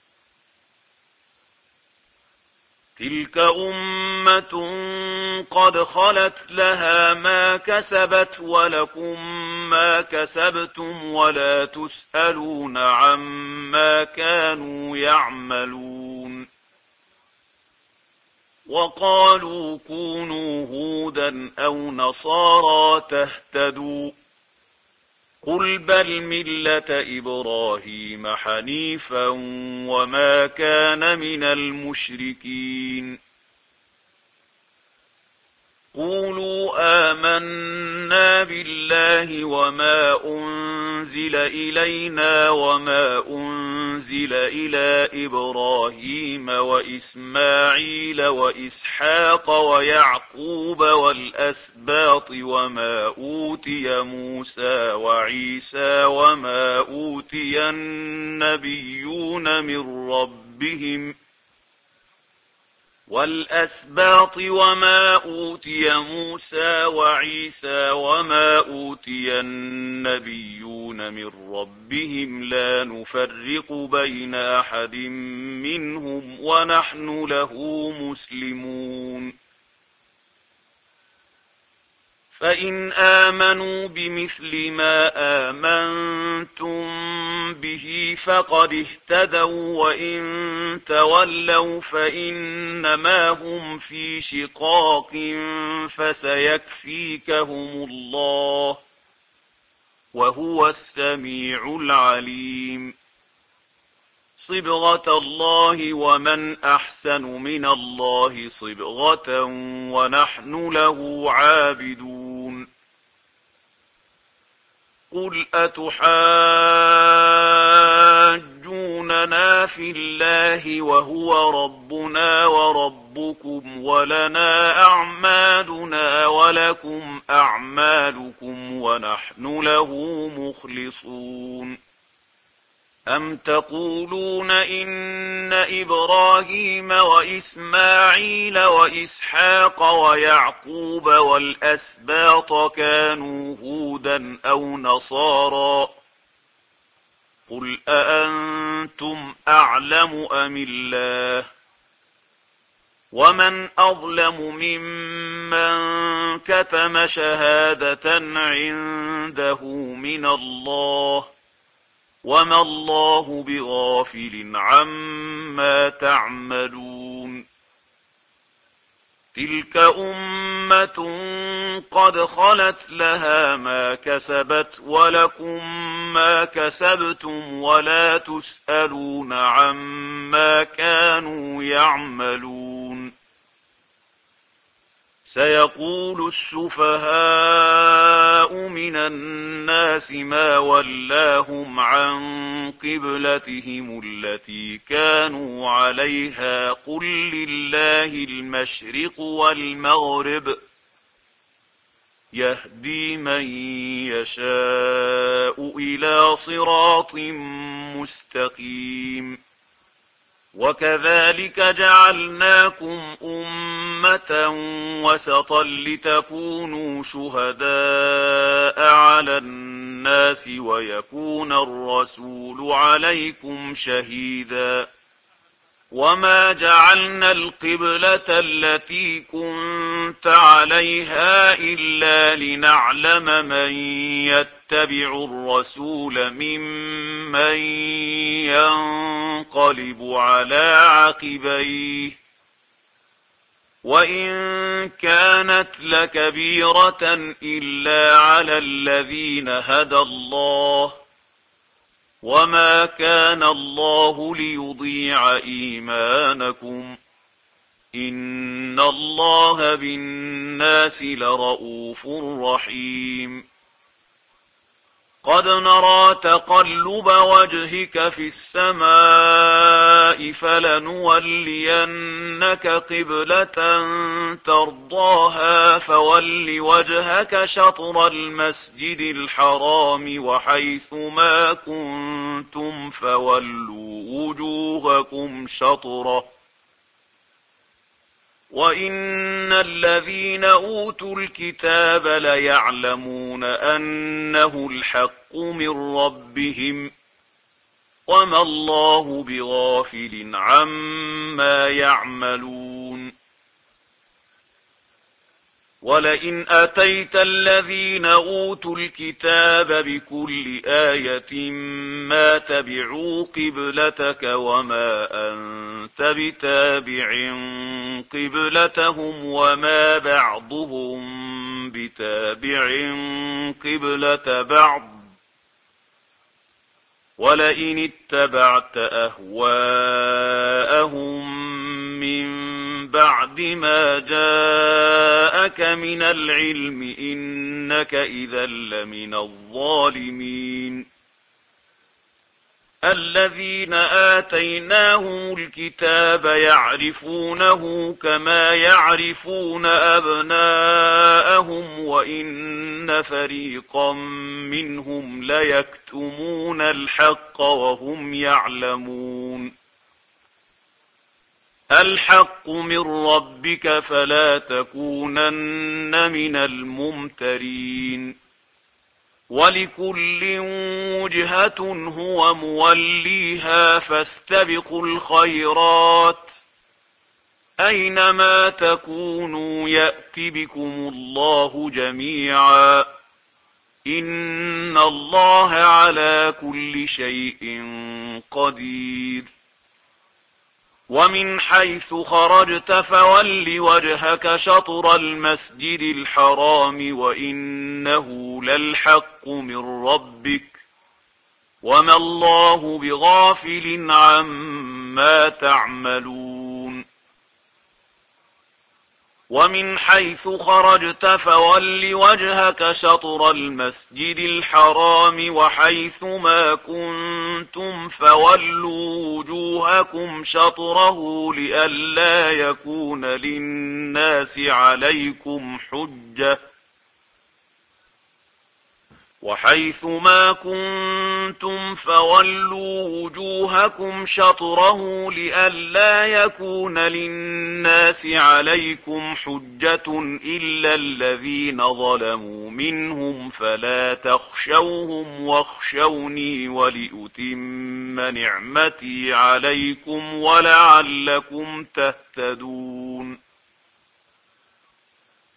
S1: تلك أمة قد خلت لها ما كسبت ولكم ما كسبتم ولا تسألون عما كانوا يعملون وقالوا كونوا هودا أو نصارى تهتدوا قل بل ملة إبراهيم حنيفا وما كان من المشركين قولوا آمنا بالله وما أنزل إلينا وما أنزل إلى إبراهيم وإسماعيل وإسحاق ويعقوب والأسباط وما أوتي موسى وعيسى وما أوتي النبيون من ربهم والأسباط وما أوتي موسى وعيسى وما أوتي النبيون من ربهم لا نفرق بين أحد منهم ونحن له مسلمون فإن آمنوا بمثل ما آمنتم به فقد اهتدوا وإن تولوا فإنما هم في شقاق فسيكفيكهم الله وهو السميع العليم صبغة الله ومن أحسن من الله صبغة ونحن له عابدون قل أتحاجوننا في الله وهو ربنا وربكم ولنا أعمالنا ولكم أعمالكم ونحن له مخلصون أم تقولون إن إبراهيم وإسماعيل وإسحاق ويعقوب والأسباط كانوا هودا أو نصارى قل أأنتم أعلم أم الله ومن أظلم ممن كتم شهادة عنده من الله وما الله بغافل عما تعملون تلك أمة قد خلت لها ما كسبت ولكم ما كسبتم ولا تسألون عما كانوا يعملون. سيقول السفهاء من الناس ما ولاهم عن قبلتهم التي كانوا عليها قل لله المشرق والمغرب يهدي من يشاء إلى صراط مستقيم. وكذلك جعلناكم أمة وسطا لتكونوا شهداء على الناس ويكون الرسول عليكم شهيدا. وما جعلنا القبلة التي كنت عليها إلا لنعلم من يتبع الرسول ممن ينقلب على عقبيه وإن كانت لكبيرة إلا على الذين هدى الله وما كان الله ليضيع إيمانكم إن الله بالناس لرءوف رحيم. قد نرى تقلب وجهك في السماء فلنولينك قبلة ترضاها فول وجهك شطر المسجد الحرام وحيث ما كنتم فولوا وجوهكم شطره وإن الذين أوتوا الكتاب ليعلمون أنه الحق من ربهم وما الله بغافل عما يعملون. ولئن أتيت الذين أوتوا الكتاب بكل آية ما تبعوا قبلتك وما أنت بتابع قبلتهم وما بعضهم بتابع قبلة بعض ولئن اتبعت أهواءهم من بعد ما جاءك من العلم إنك إذا لمن الظالمين. الذين آتيناهم الكتاب يعرفونه كما يعرفون أبناءهم وإن فريقا منهم ليكتمون الحق وهم يعلمون. الحق من ربك فلا تكونن من الممترين. ولكل وجهة هو موليها فاستبقوا الخيرات أينما تكونوا يأت بكم الله جميعا إن الله على كل شيء قدير. ومن حيث خرجت فول وجهك شطر المسجد الحرام وإنه للحق من ربك وما الله بغافل عما تعملون. ومن حيث خرجت فول وجهك شطر المسجد الحرام وحيث ما كنتم فولوا وجوهكم شطره لئلا يكون للناس عليكم حجة وحيث ما كنتم فولوا وجوهكم شطره لئلا يكون للناس عليكم حجة إلا الذين ظلموا منهم فلا تخشوهم واخشوني ولأتم نعمتي عليكم ولعلكم تهتدون.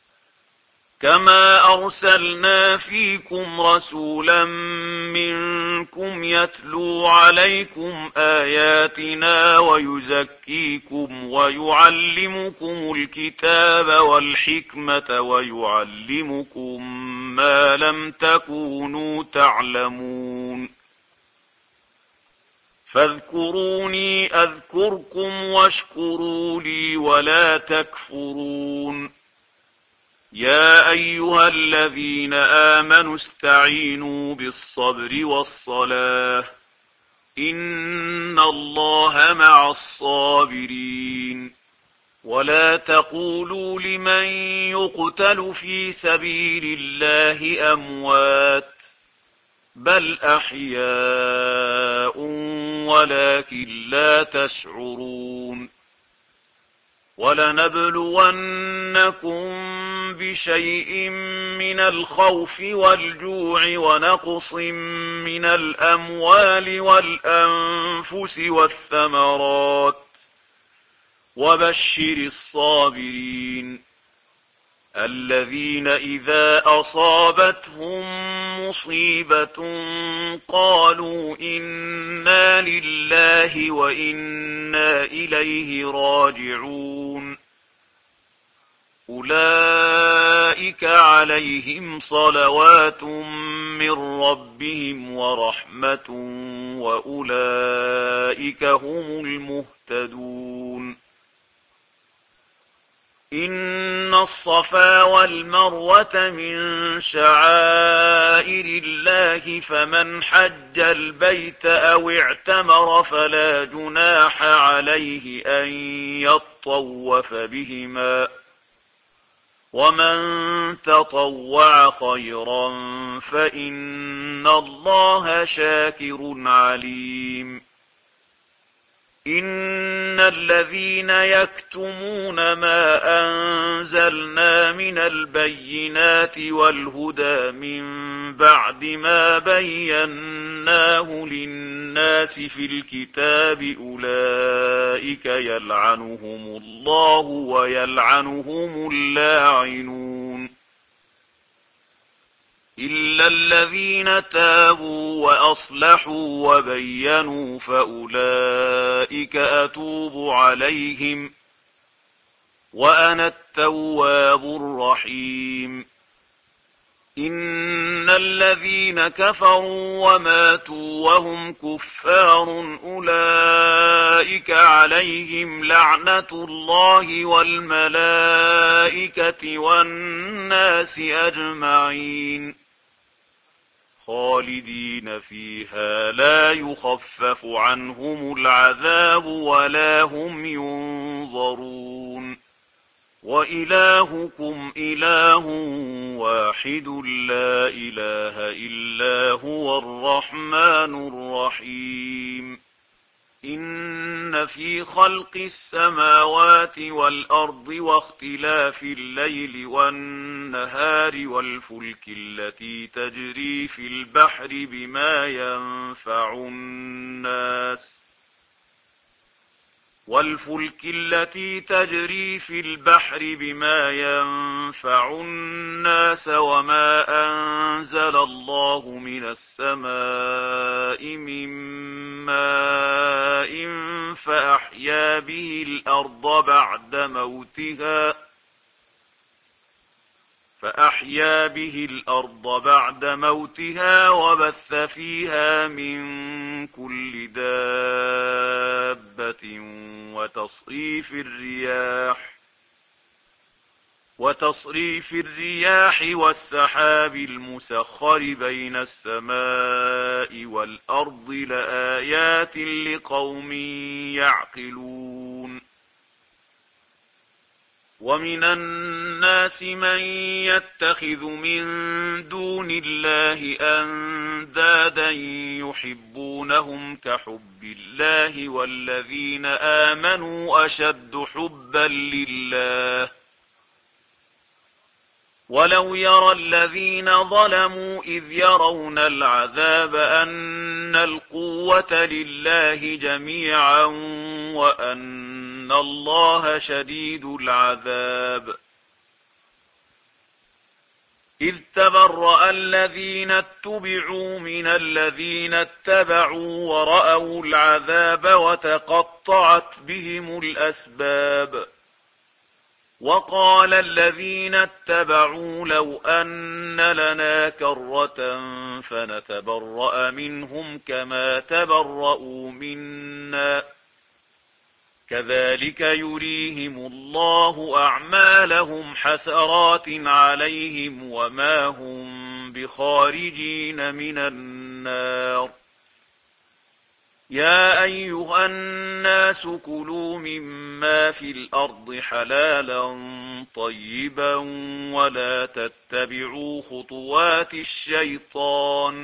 S1: كما أرسلنا فيكم رسولا منكم يتلو عليكم آياتنا ويزكيكم ويعلمكم الكتاب والحكمة ويعلمكم ما لم تكونوا تعلمون فاذكروني أذكركم واشكروا لي ولا تكفرون يا أيها الذين آمنوا استعينوا بالصبر والصلاة إن الله مع الصابرين ولا تقولوا لمن يقتل في سبيل الله أموات بل أحياء ولكن لا تشعرون ولنبلونكم بشيء من الخوف والجوع ونقص من الأموال والأنفس والثمرات وبشر الصابرين الذين إذا أصابتهم مصيبة قالوا إنا لله وإنا إليه راجعون أولئك عليهم صلوات من ربهم ورحمة وأولئك هم المهتدون إن الصفا والمروة من شعائر الله فمن حج البيت أو اعتمر فلا جناح عليه أن يطوف بهما ومن تطوع خيرا فإن الله شاكر عليم إن الذين يكتمون ما أنزلنا من البينات والهدى من بعد ما بيناه للناس في الكتاب أولئك يلعنهم الله ويلعنهم اللاعنون إلا الذين تابوا وأصلحوا وبينوا فأولئك أتوب عليهم وأنا التواب الرحيم إن الذين كفروا وماتوا وهم كفار أولئك عليهم لعنة الله والملائكة والناس أجمعين خالدين فيها لا يخفف عنهم العذاب ولا هم ينظرون وإلهكم إله واحد لا إله إلا هو الرحمن الرحيم إن في خلق السماوات والأرض واختلاف الليل والنهار والفلك التي تجري في البحر بما ينفع الناس والفلك التي تجري في البحر بما ينفع الناس وما أنزل الله من السماء من ماء فأحيا به الأرض بعد موتها فأحيا به الأرض بعد موتها وبث فيها من كل دابة وتصريف الرياح وتصريف الرياح والسحاب المسخر بين السماء والأرض لآيات لقوم يعقلون ومن الناس من يتخذ من دون الله أندادا يحبونهم كحب الله والذين آمنوا أشد حبا لله ولو يرى الذين ظلموا إذ يرون العذاب أن القوة لله جميعا وأن الله شديد العذاب إذ تبرأ الذين اتبعوا من الذين اتبعوا ورأوا العذاب وتقطعت بهم الأسباب وقال الذين اتبعوا لو أن لنا كرة فنتبرأ منهم كما تبرأوا منا كذلك يريهم الله أعمالهم حسرات عليهم وما هم بخارجين من النار يا أيها الناس كلوا مما في الأرض حلالا طيبا ولا تتبعوا خطوات الشيطان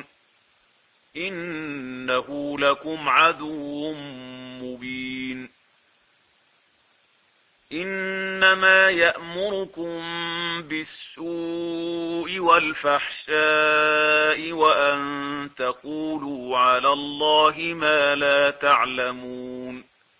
S1: إنه لكم عدو مبين إنما يأمركم بالسوء والفحشاء وأن تقولوا على الله ما لا تعلمون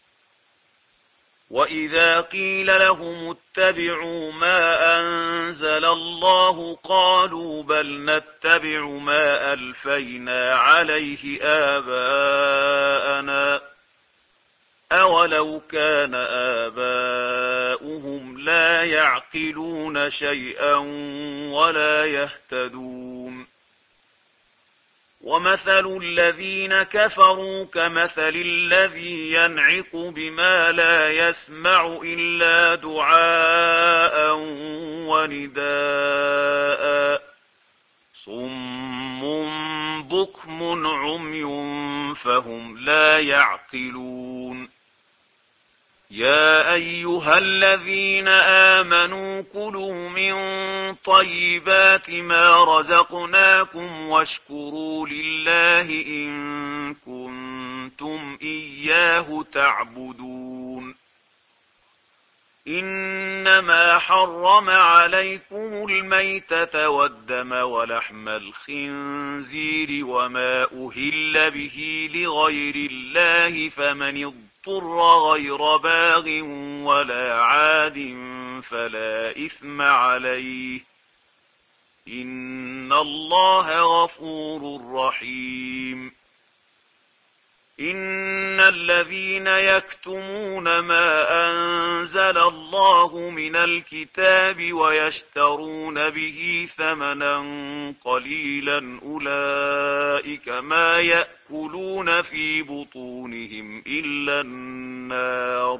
S1: وإذا قيل لهم اتبعوا ما أنزل الله قالوا بل نتبع ما ألفينا عليه آباءنا أولو كان آباؤهم لا يعقلون شيئا ولا يهتدون ومثل الذين كفروا كمثل الذي ينعق بما لا يسمع إلا دعاء ونداء صم بكم عمي فهم لا يعقلون يا أيها الذين آمنوا كلوا من طيبات ما رزقناكم واشكروا لله إن كنتم إياه تعبدون إنما حرم عليكم الميتة والدم ولحم الخنزير وما أهل به لغير الله فمن اضطر غير باغ ولا عاد فلا إثم عليه إن الله غفور رحيم إن الذين يكتمون ما أنزل الله من الكتاب ويشترون به ثمنا قليلا أولئك ما يأكلون في بطونهم إلا النار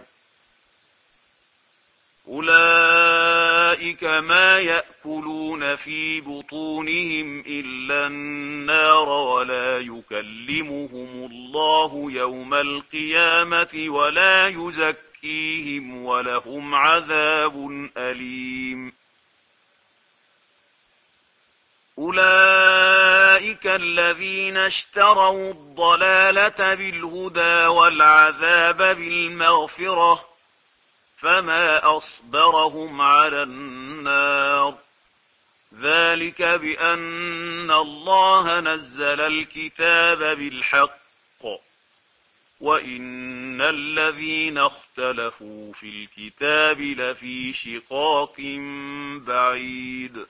S1: أولئك ما يأكلون في بطونهم إلا النار ولا يكلمهم الله يوم القيامة ولا يزكيهم ولهم عذاب أليم أولئك الذين اشتروا الضلالة بالهدى والعذاب بالمغفرة فما أصبرهم على النار ذلك بأن الله نزل الكتاب بالحق وإن الذين اختلفوا في الكتاب لفي شقاق بعيد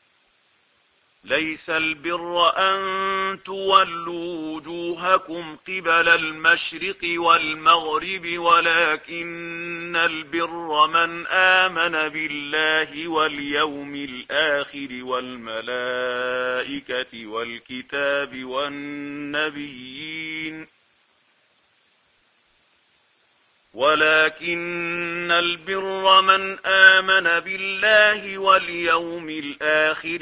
S1: ليس البر أن تولوا وجوهكم قبل المشرق والمغرب ولكن البر من آمن بالله واليوم الآخر والملائكة والكتاب والنبيين ولكن البر من آمن بالله واليوم الآخر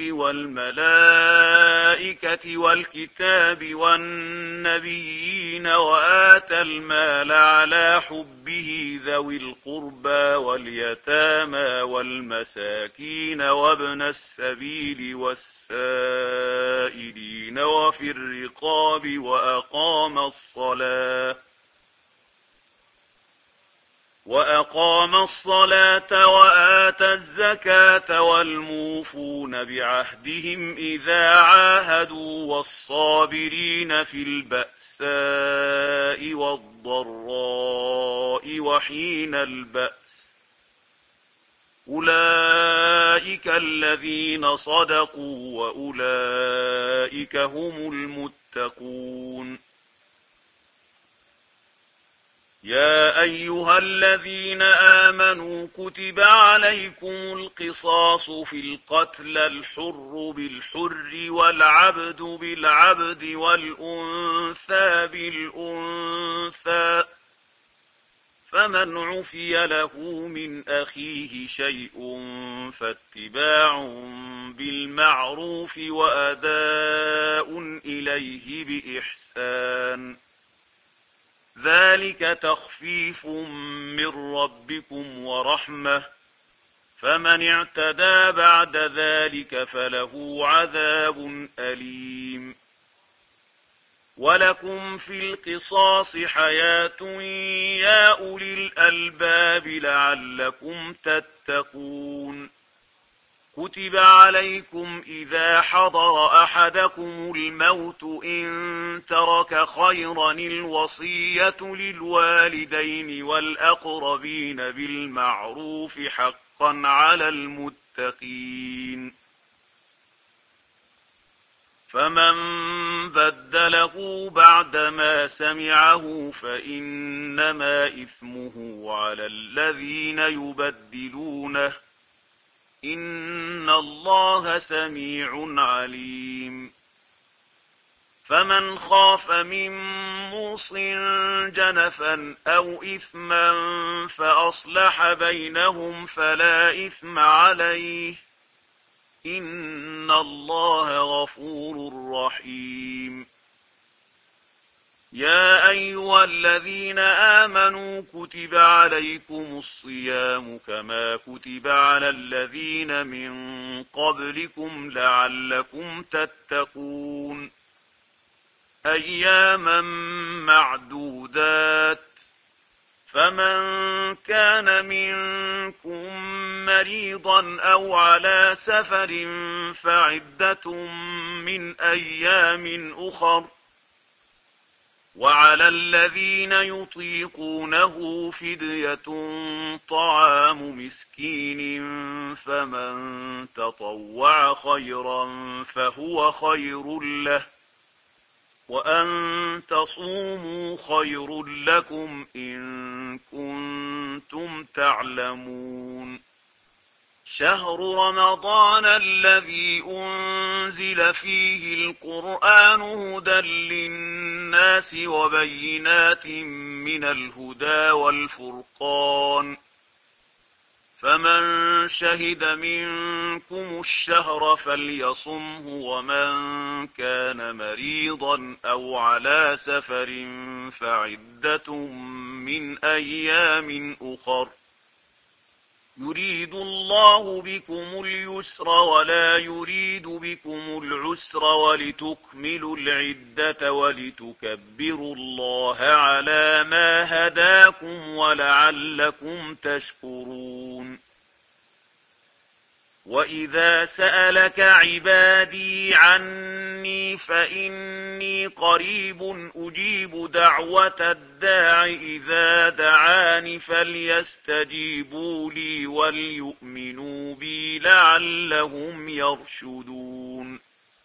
S1: والملائكة والكتاب والنبيين وآتى المال على حبه ذوي القربى واليتامى والمساكين وابن السبيل والسائلين وفي الرقاب وأقام الصلاة وأقام الصلاة وآتى الزكاة والموفون بعهدهم إذا عاهدوا والصابرين في البأساء والضراء وحين البأس أولئك الذين صدقوا وأولئك هم المتقون. يا أيها الذين آمنوا كتب عليكم القصاص في القتل، الحر بالحر والعبد بالعبد والأنثى بالأنثى، فمن عفي له من أخيه شيء فاتباع بالمعروف وأداء إليه بإحسان، ذلك تخفيف من ربكم ورحمة، فمن اعتدى بعد ذلك فله عذاب أليم. ولكم في القصاص حياة يا أولي الألباب لعلكم تتقون. كتب عليكم إذا حضر أحدكم الموت إن ترك خيرا الوصية للوالدين والأقربين بالمعروف حقا على المتقين. فمن بدله بعدما سمعه فإنما إثمه على الذين يبدلونه، إن الله سميع عليم. فمن خاف من موص جنفا أو إثما فأصلح بينهم فلا إثم عليه، إن الله غفور رحيم. يا أيها الذين آمنوا كتب عليكم الصيام كما كتب على الذين من قبلكم لعلكم تتقون، أياما معدودات، فمن كان منكم مريضا أو على سفر فعدة من أيام أخر، وعلى الذين يطيقونه فدية طعام مسكين، فمن تطوع خيرا فهو خير له، وأن تصوموا خير لكم إن كنتم تعلمون. شهر رمضان الذي أنزل فيه القرآن هدى للناس وبينات من الهدى والفرقان، فمن شهد منكم الشهر فليصمه، ومن كان مريضا أو على سفر فعدة من أيام أخر، يريد الله بكم اليسر ولا يريد بكم العسر ولتكملوا العدة ولتكبروا الله على ما هداكم ولعلكم تشكرون. وإذا سألك عبادي عني فإني قريب أجيب دعوة الداع إذا دعاني فليستجيبوا لي وليؤمنوا بي لعلهم يرشدون.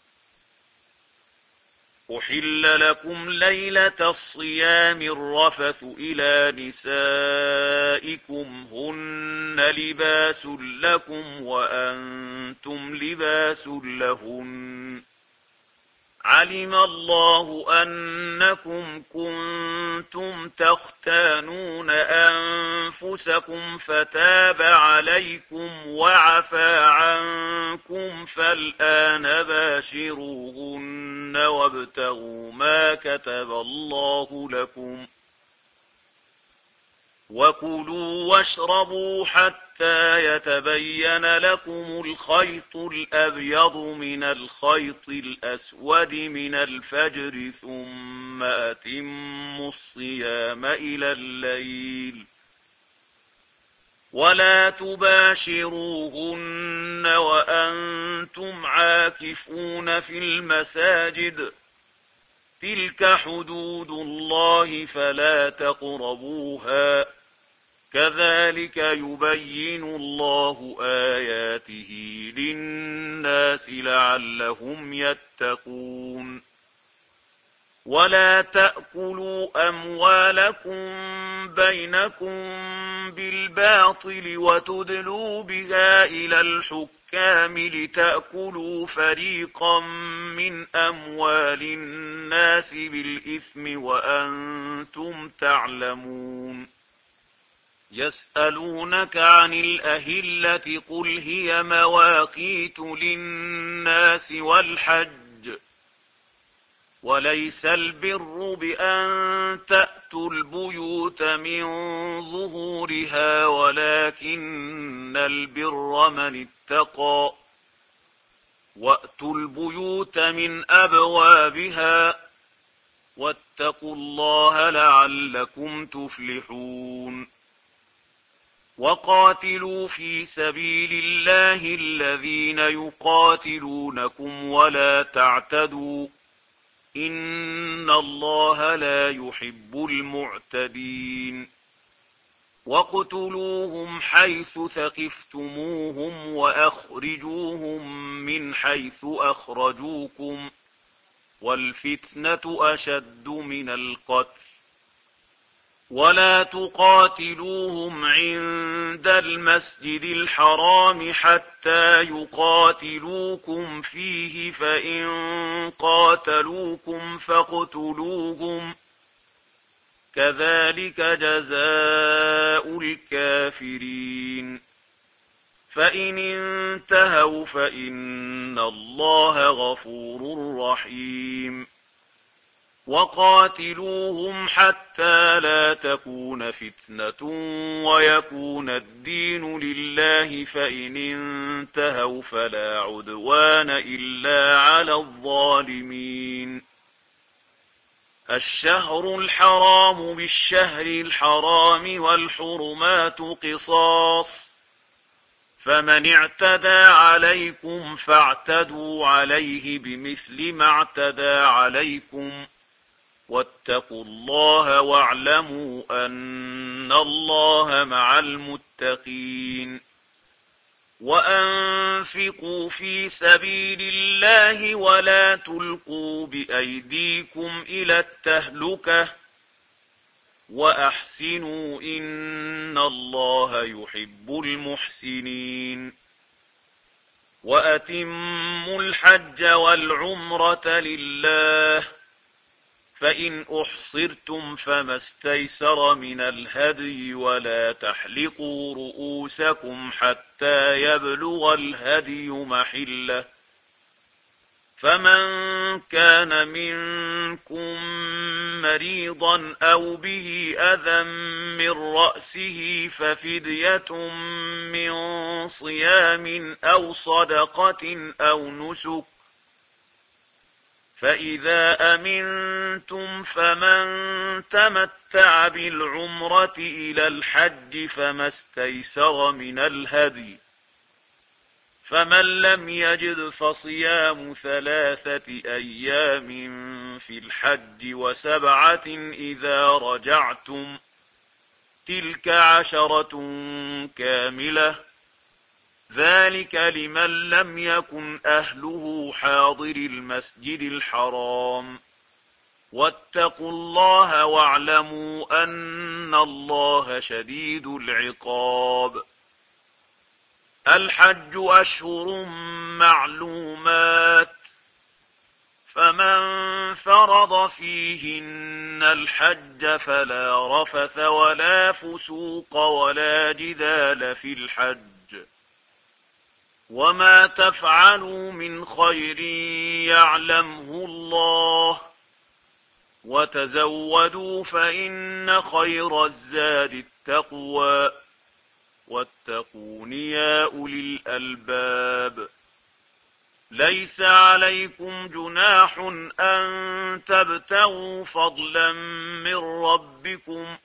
S1: أحل لكم ليلة الصيام الرفث إلى نسائكم هن لباس لكم وأنتم لباس لهن، علم الله أنكم كنتم تختانون أنفسكم فتاب عليكم وعفى عنكم، فالآن باشروهن وابتغوا ما كتب الله لكم، وكلوا واشربوا حتى يتبين لكم الخيط الأبيض من الخيط الأسود من الفجر، ثم أتموا الصيام إلى الليل، ولا تباشروهن وأنتم عاكفون في المساجد، تلك حدود الله فلا تقربوها، كذلك يبين الله آياته للناس لعلهم يتقون. ولا تأكلوا أموالكم بينكم بالباطل وتدلوا بها إلى الحكام لتأكلوا فريقا من أموال الناس بالإثم وأنتم تعلمون. يسألونك عن الأهلة قل هي مواقيت للناس والحج وليس البر بأن تأتوا البيوت من ظهورها ولكن البر من اتقى وأتوا البيوت من أبوابها واتقوا الله لعلكم تفلحون. وقاتلوا في سبيل الله الذين يقاتلونكم ولا تعتدوا إن الله لا يحب المعتدين. واقتلوهم حيث ثقفتموهم وأخرجوهم من حيث أخرجوكم والفتنة أشد من القتل. ولا تقاتلوهم عند المسجد الحرام حتى يقاتلوكم فيه فإن قاتلوكم فاقتلوهم كذلك جزاء الكافرين. فإن انتهوا فإن الله غفور رحيم. وقاتلوهم حتى لا تكون فتنة ويكون الدين لله فإن انتهوا فلا عدوان إلا على الظالمين. الشهر الحرام بالشهر الحرام والحرمات قصاص فمن اعتدى عليكم فاعتدوا عليه بمثل ما اعتدى عليكم واتقوا الله واعلموا أن الله مع المتقين. وأنفقوا في سبيل الله ولا تلقوا بأيديكم إلى التهلكة وأحسنوا إن الله يحب المحسنين. وأتموا الحج والعمرة لله فإن أحصرتم فما استيسر من الهدي ولا تحلقوا رؤوسكم حتى يبلغ الهدي محله فمن كان منكم مريضا أو به أذى من رأسه ففدية من صيام أو صدقة أو نسك فإذا أمنتم فمن تمتع بالعمرة إلى الحج فما استيسر من الهدي فمن لم يجد فصيام ثلاثة أيام في الحج وسبعة إذا رجعتم تلك عشرة كاملة ذلك لمن لم يكن أهله حاضر المسجد الحرام واتقوا الله واعلموا أن الله شديد العقاب. الحج أشهر معلومات فمن فرض فيهن الحج فلا رفث ولا فسوق ولا جدال في الحج وما تفعلوا من خير يعلمه الله وتزودوا فإن خير الزاد التقوى واتقون يا أولي الألباب. ليس عليكم جناح أن تبتغوا فضلا من ربكم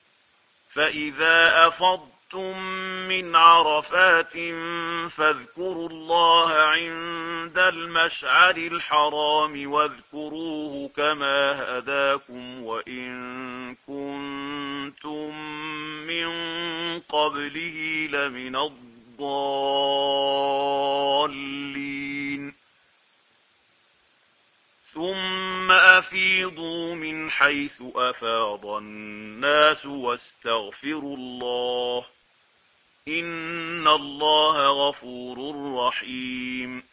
S1: فإذا أفضتم من عرفات فاذكروا الله عند المشعر الحرام واذكروه كما هداكم وإن كنتم من قبله لمن الضالين ثم أفيضوا من حيث أفاض الناس واستغفروا الله إن الله غفور رحيم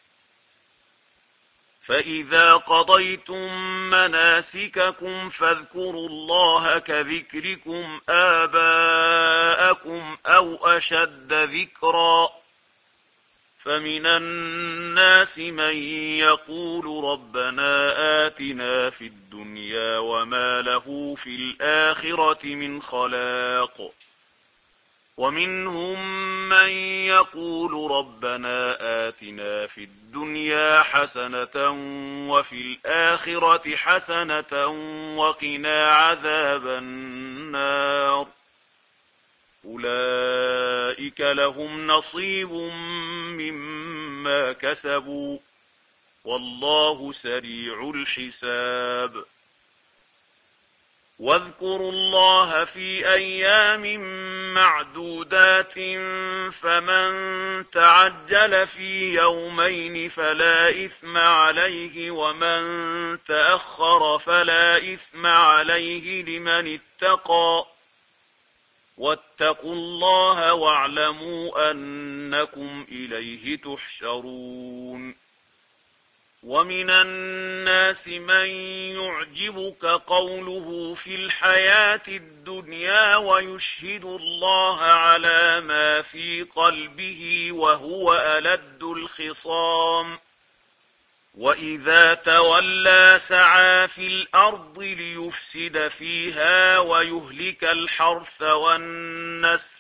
S1: فإذا قضيتم مناسككم فاذكروا الله كذكركم آباءكم أو أشد ذكرا فمن الناس من يقول ربنا آتنا في الدنيا وما له في الآخرة من خلاق ومنهم من يقول ربنا آتنا في الدنيا حسنة وفي الآخرة حسنة وقنا عذاب النار أولئك لهم نصيب مما كسبوا والله سريع الحساب واذكروا الله في أيام معدودات فمن تعجل في يومين فلا إثم عليه ومن تأخر فلا إثم عليه لمن اتقى واتقوا الله واعلموا أنكم إليه تحشرون ومن الناس من يعجبك قوله في الحياة الدنيا ويشهد الله على ما في قلبه وهو ألد الخصام وإذا تولى سعى في الأرض ليفسد فيها ويهلك الحرث والنسل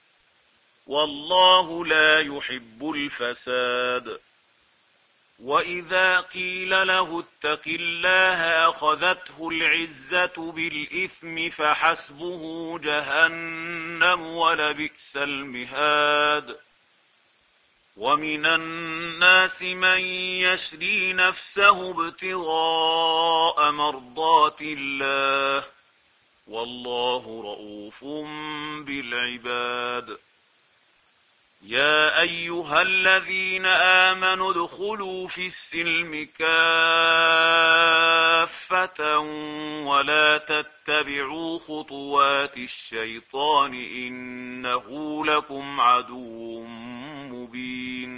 S1: والله لا يحب الفساد وإذا قيل له اتق الله أخذته العزة بالإثم فحسبه جهنم ولبئس المهاد ومن الناس من يشري نفسه ابتغاء مرضات الله والله رؤوف بالعباد يا أيها الذين آمنوا ادخلوا في السلم كافة ولا تتبعوا خطوات الشيطان إنه لكم عدو مبين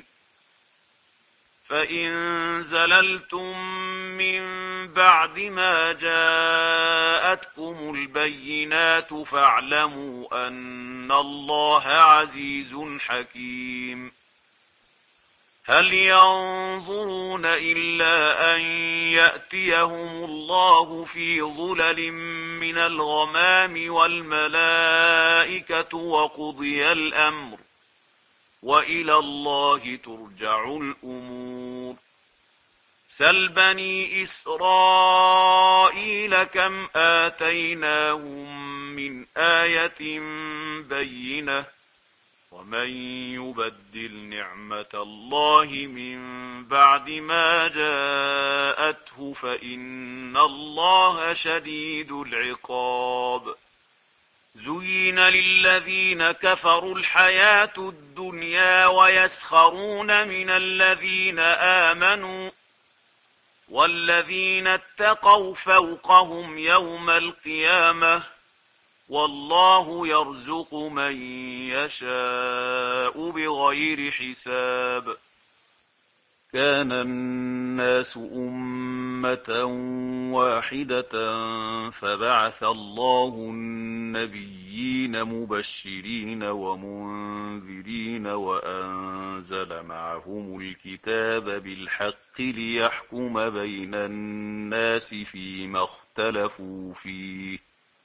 S1: فإن زللتم من بعد ما جاءتكم البينات فاعلموا أن الله عزيز حكيم هل ينظرون إلا أن يأتيهم الله في ظلل من الغمام والملائكة وقضي الأمر وإلى الله ترجع الأمور سل بني إسرائيل كم آتيناهم من آية بينة ومن يبدل نعمة الله من بعد ما جاءته فإن الله شديد العقاب زين للذين كفروا الحياة الدنيا ويسخرون من الذين آمنوا والذين اتقوا فوقهم يوم القيامة والله يرزق من يشاء بغير حساب كان الناس أمة واحدة فبعث الله النبيين مبشرين ومنذرين وأنزل معهم الكتاب بالحق ليحكم بين الناس فيما اختلفوا فيه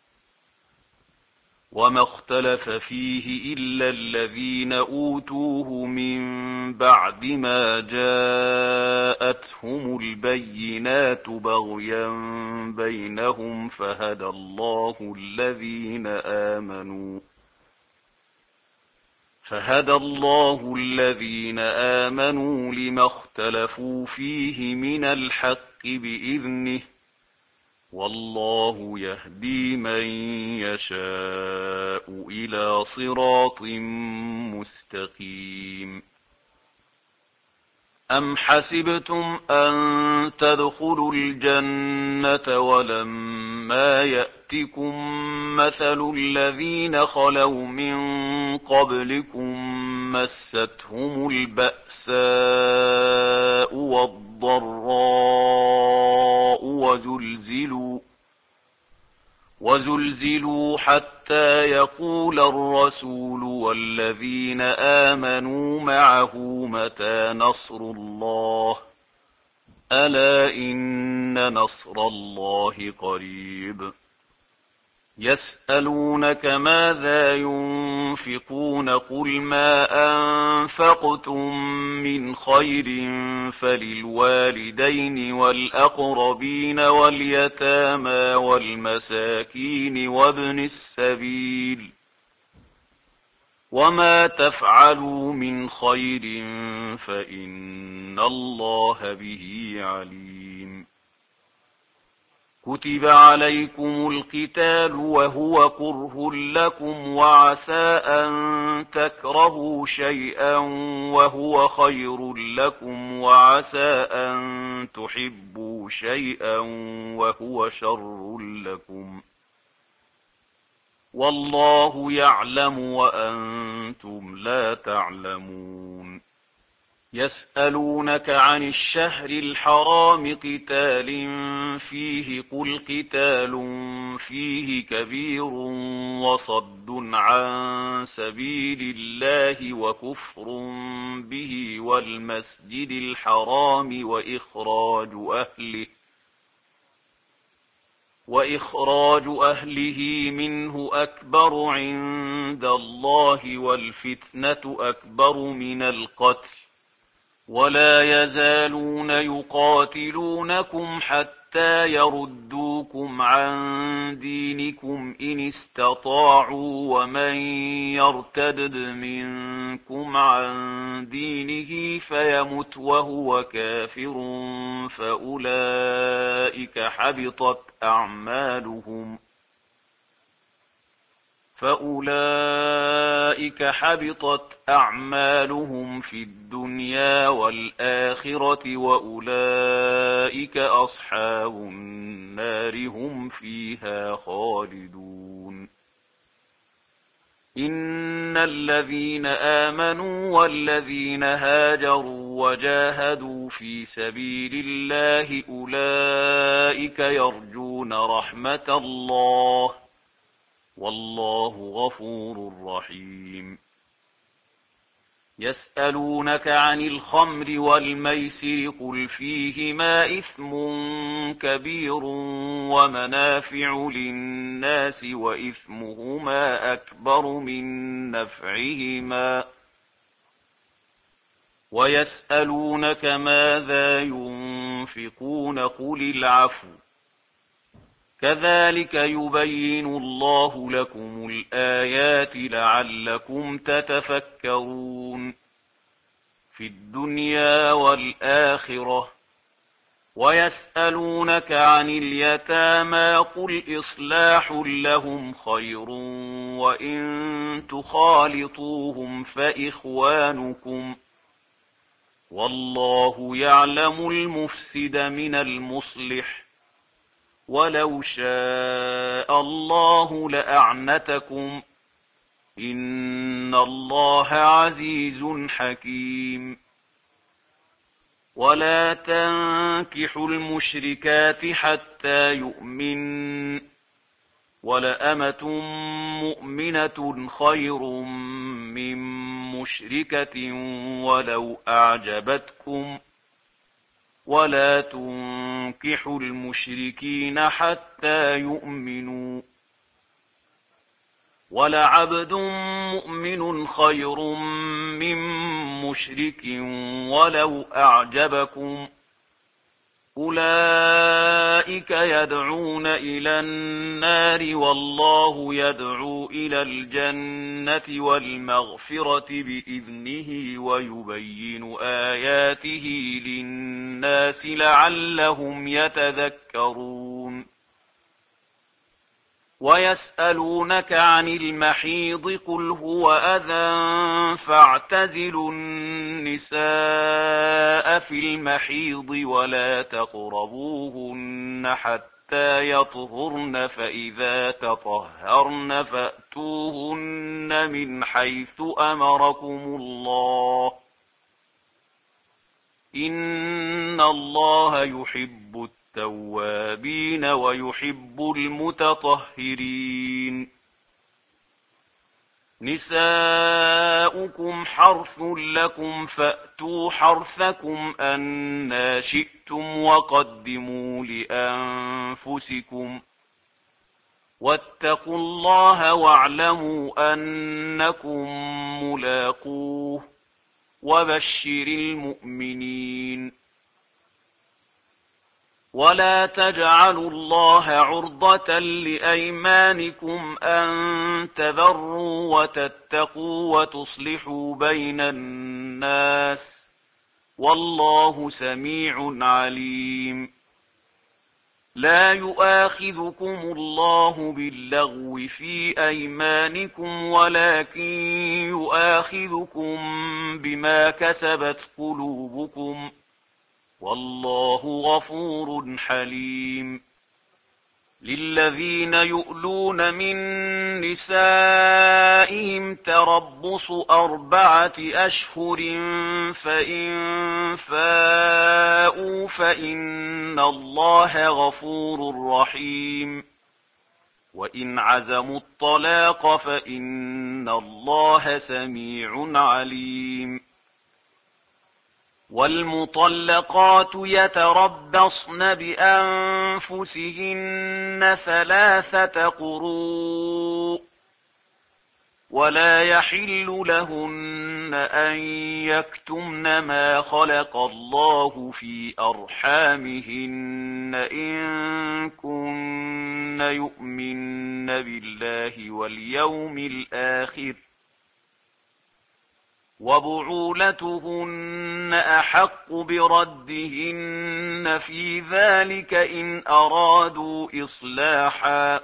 S1: وما اختلف فيه إلا الذين أوتوه من بعد ما جاءتهم البينات بغيا بينهم فهدى الله الذين آمنوا فهدى الله الذين آمنوا لما اختلفوا فيه من الحق بإذنه والله يهدي من يشاء إلى صراط مستقيم. أم حسبتم أن تدخلوا الجنة ولما يأتكم مثل الذين خلوا من قبلكم مستهم البأساء والضراء وزلزلوا وزلزلوا حتى يقول الرسول والذين آمنوا معه متى نصر الله ألا إن نصر الله قريب. يسألونك ماذا ينفقون قل ما أنفقتم من خير فللوالدين والأقربين واليتامى والمساكين وابن السبيل وما تفعلوا من خير فإن الله به عليم. كتب عليكم القتال وهو كره لكم وعسى أن تكرهوا شيئا وهو خير لكم وعسى أن تحبوا شيئا وهو شر لكم والله يعلم وأنتم لا تعلمون. يسألونك عن الشهر الحرام قتال فيه قل قتال فيه كبير وصد عن سبيل الله وكفر به والمسجد الحرام وإخراج أهله وإخراج أهله منه أكبر عند الله والفتنة أكبر من القتل ولا يزالون يقاتلونكم حتى يردوكم عن دينكم إن استطاعوا ومن يرتدد منكم عن دينه فيمت وهو كافر فأولئك حبطت أعمالهم فأولئك حبطت أعمالهم في الدنيا والآخرة وأولئك أصحاب النار هم فيها خالدون. إن الذين آمنوا والذين هاجروا وجاهدوا في سبيل الله أولئك يرجون رحمة الله والله غفور رحيم. يسألونك عن الخمر والميسر قل فيهما إثم كبير ومنافع للناس وإثمهما أكبر من نفعهما ويسألونك ماذا ينفقون قل العفو كذلك يبين الله لكم الآيات لعلكم تتفكرون في الدنيا والآخرة. ويسألونك عن اليتامى قل إصلاح لهم خير وإن تخالطوهم فإخوانكم والله يعلم المفسد من المصلح ولو شاء الله لأعنتكم إن الله عزيز حكيم. ولا تنكحوا المشركات حتى يؤمن ولأمة مؤمنة خير من مشركة ولو أعجبتكم ولا تنكحوا المشركين حتى يؤمنوا ولعبد مؤمن خير من مشرك ولو أعجبكم أولئك يدعون إلى النار والله يدعو إلى الجنة والمغفرة بإذنه ويبين آياته للناس لعلهم يتذكرون. ويسألونك عن المحيض قل هو أذى فاعتزلوا النساء في المحيض ولا تقربوهن حتى يطهرن فإذا تطهرن فأتوهن من حيث أمركم الله إن الله يحب التوابين ويحب المتطهرين نساؤكم حرث لكم فأتوا حرثكم أنى شئتم وقدموا لأنفسكم واتقوا الله واعلموا أنكم ملاقوه وبشر المؤمنين ولا تجعلوا الله عرضة لأيمانكم أن تبروا وتتقوا وتصلحوا بين الناس والله سميع عليم لا يؤاخذكم الله باللغو في أيمانكم ولكن يؤاخذكم بما كسبت قلوبكم والله غفور حليم للذين يؤلون من نسائهم تربص أربعة أشهر فإن فاءوا فإن الله غفور رحيم وإن عزموا الطلاق فإن الله سميع عليم والمطلقات يتربصن بأنفسهن ثلاثة قروء ولا يحل لهن أن يكتمن ما خلق الله في أرحامهن إن كن يؤمن بالله واليوم الآخر وبعولتهن أحق بردهن في ذلك إن أرادوا إصلاحا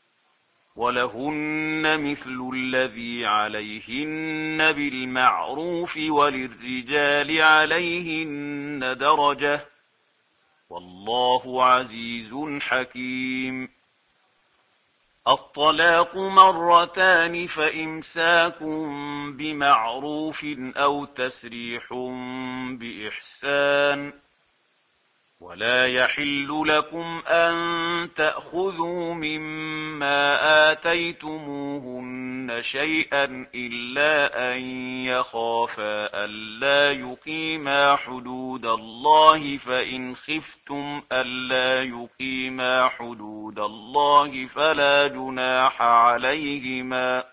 S1: ولهن مثل الذي عليهن بالمعروف وللرجال عليهن درجة والله عزيز حكيم الطلاق مرتان فإمساك بمعروف أو تسريح بإحسان ولا يحل لكم أن تأخذوا مما آتيتموهن شيئا إلا أن يخافا ألا يقيما حدود الله فإن خفتم ألا يقيما حدود الله فلا جناح عليهما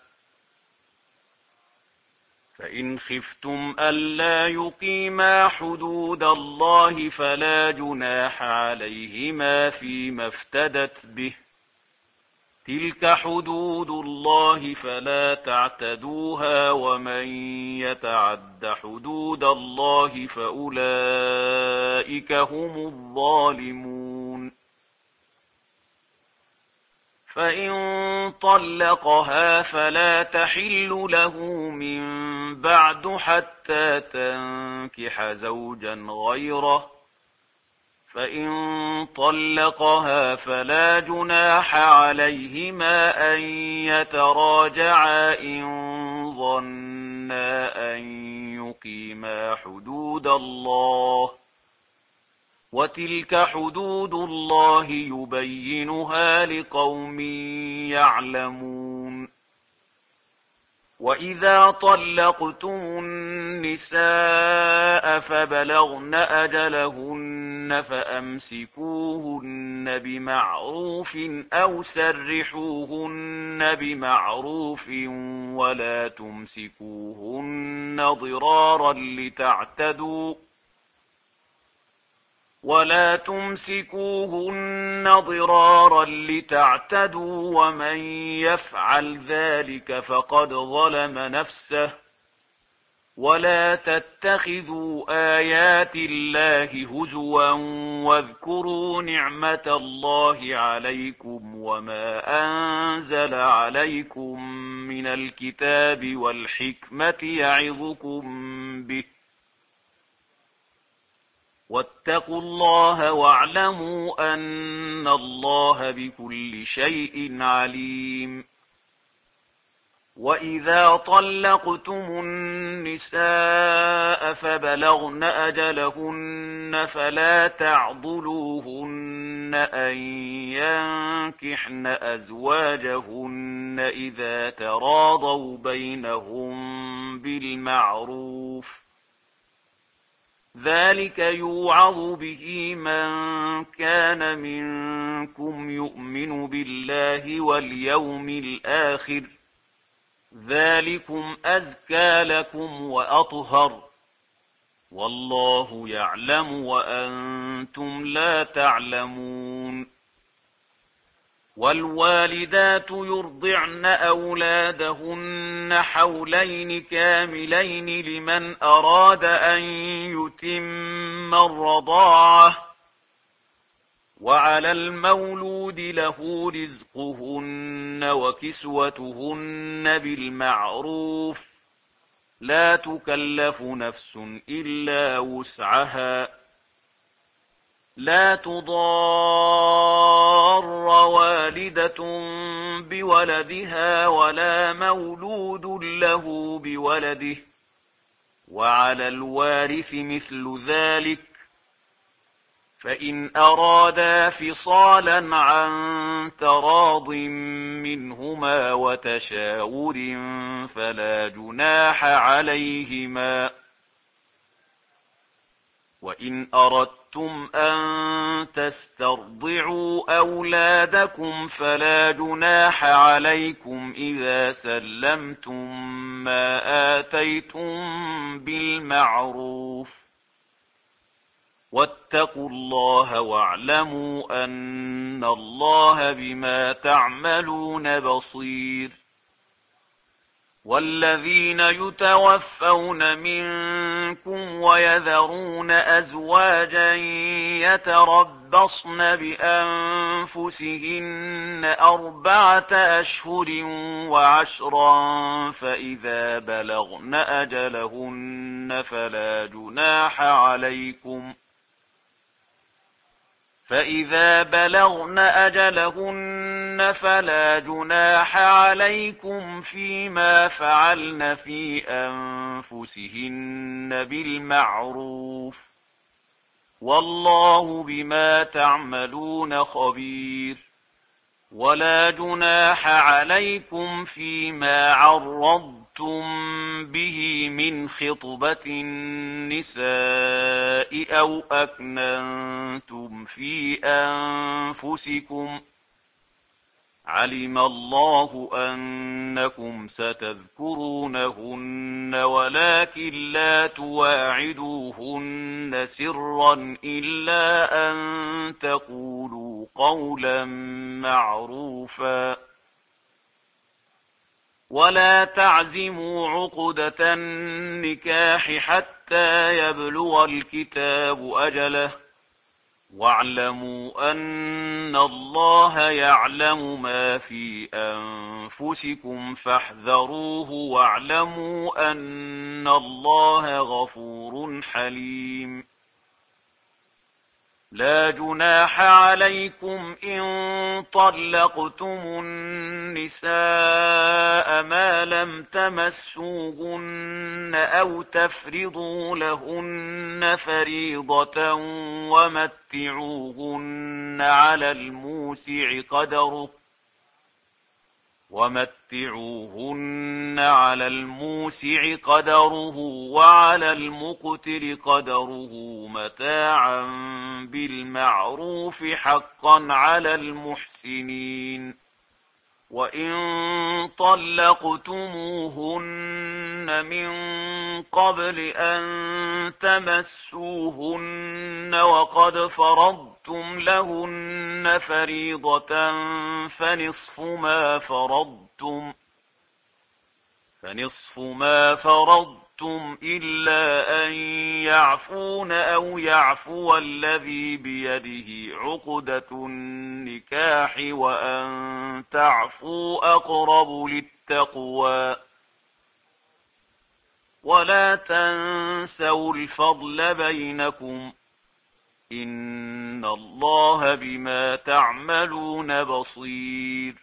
S1: فإن خفتم ألا يقيما حدود الله فلا جناح عليهما فيما افتدت به تلك حدود الله فلا تعتدوها ومن يتعد حدود الله فأولئك هم الظالمون فإن طلقها فلا تحل له من بعد حتى تنكح زوجا غيره فإن طلقها فلا جناح عليهما أن يتراجعا إن ظنا أن يقيما حدود الله وتلك حدود الله يبينها لقوم يعلمون وإذا طلقتم النساء فبلغن أجلهن فأمسكوهن بمعروف أو سرحوهن بمعروف ولا تمسكوهن ضرارا لتعتدوا ولا تمسكوهن ضرارا لتعتدوا ومن يفعل ذلك فقد ظلم نفسه ولا تتخذوا آيات الله هزوا واذكروا نعمة الله عليكم وما أنزل عليكم من الكتاب والحكمة يعظكم به واتقوا الله واعلموا أن الله بكل شيء عليم. وإذا طلقتم النساء فبلغن أجلهن فلا تعضلوهن أن ينكحن أزواجهن إذا تراضوا بينهم بالمعروف ذلك يوعظ به من كان منكم يؤمن بالله واليوم الآخر ذلكم أزكى لكم وأطهر والله يعلم وأنتم لا تعلمون. والوالدات يرضعن أولادهن حولين كاملين لمن أراد أن يتم الرضاعة وعلى المولود له رزقهن وكسوتهن بالمعروف لا تكلف نفس إلا وسعها لا تضار والدة بولدها ولا مولود له بولده وعلى الوارث مثل ذلك فإن أرادا فصالا عن تراض منهما وتشاور فلا جناح عليهما. وإن أردتم أن تسترضعوا أولادكم فلا جناح عليكم إذا سلمتم ما آتيتم بالمعروف واتقوا الله واعلموا أن الله بما تعملون بصير. والذين يتوفون منكم ويذرون أزواجا يتربصن بأنفسهن أربعة أشهر وعشرا فإذا بلغن أجلهن فلا جناح عليكم فإذا بلغن أجلهن فلا جناح عليكم فيما فعلن في أنفسهن بالمعروف والله بما تعملون خبير. ولا جناح عليكم فيما عرضتم به من خطبة النساء أو أكننتم في أنفسكم علم الله أنكم ستذكرونهن ولكن لا تواعدوهن سرا إلا أن تقولوا قولا معروفا ولا تعزموا عقدة النكاح حتى يبلغ الكتاب أجله واعلموا أن الله يعلم ما في أنفسكم فاحذروه واعلموا أن الله غفور حليم. لا جناح عليكم إن طلقتم النساء ما لم تمسوهن أو تفرضوا لهن فريضة ومتعوهن على الموسع قدره ومتعوهن على الموسع قدره وعلى المقتر قدره متاعا بالمعروف حقا على المحسنين. وإن طلقتموهن من قبل أن تمسوهن وقد فرضتم لهن فريضة فنصف ما فرضتم فنصف ما فرضتم إلا أن يعفون أو يعفو الذي بيده عقدة النكاح وأن تعفوا أقرب للتقوى ولا تنسوا الفضل بينكم إن الله بما تعملون بصير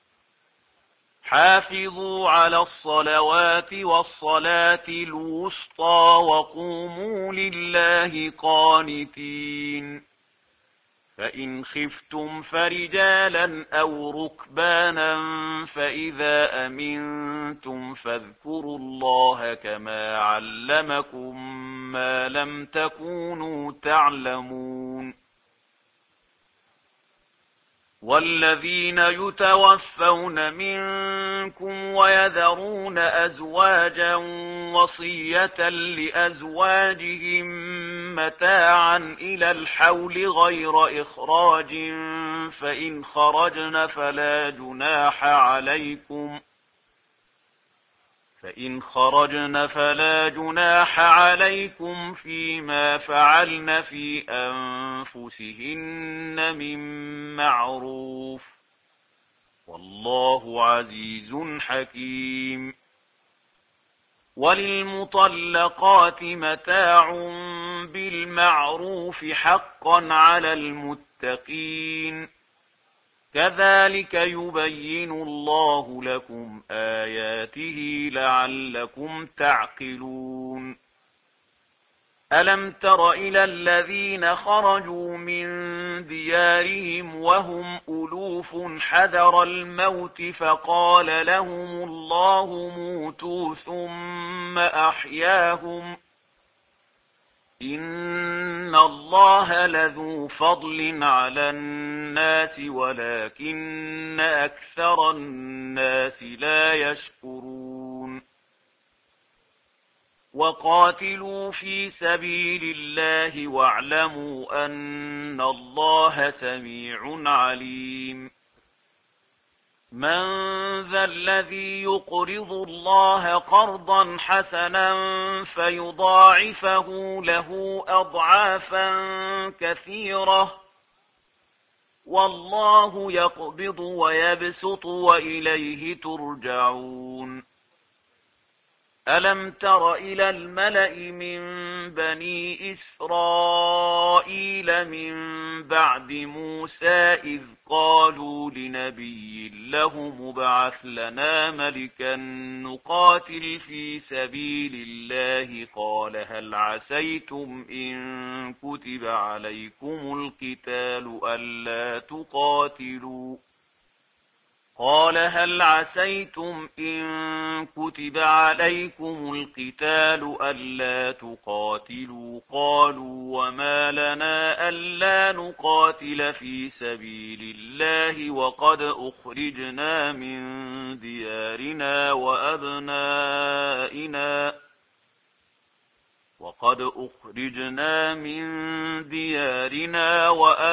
S1: حافظوا على الصلوات والصلاة الوسطى وقوموا لله قانتين فإن خفتم فرجالا أو ركبانا فإذا أمنتم فاذكروا الله كما علمكم ما لم تكونوا تعلمون والذين يتوفون منكم ويذرون أزواجا وصية لأزواجهم متاعا إلى الحول غير إخراج فإن خرجن فلا جناح عليكم فإن خرجن فلا جناح عليكم فيما فعلن في أنفسهن من معروف والله عزيز حكيم وللمطلقات متاع بالمعروف حقا على المتقين كذلك يبين الله لكم آياته لعلكم تعقلون ألم تر إلى الذين خرجوا من ديارهم وهم ألوف حذر الموت فقال لهم الله موتوا ثم أحياهم إن الله لذو فضل على الناس ولكن أكثر الناس لا يشكرون وقاتلوا في سبيل الله واعلموا أن الله سميع عليم من ذا الذي يقرض الله قرضا حسنا فيضاعفه له أضعافا كثيرة والله يقبض ويبسط وإليه ترجعون ألم تر إلى الملأ من بني إسرائيل من بعد موسى إذ قالوا لنبي له مبعث لنا ملكا نقاتل في سبيل الله قال هل عسيتم إن كتب عليكم القتال ألا تقاتلوا قال هل عسيتم إن كتب عليكم القتال ألا تقاتلوا قالوا وما لنا ألا نقاتل في سبيل الله وقد أخرجنا من ديارنا وأبنائنا وقد أخرجنا من ديارنا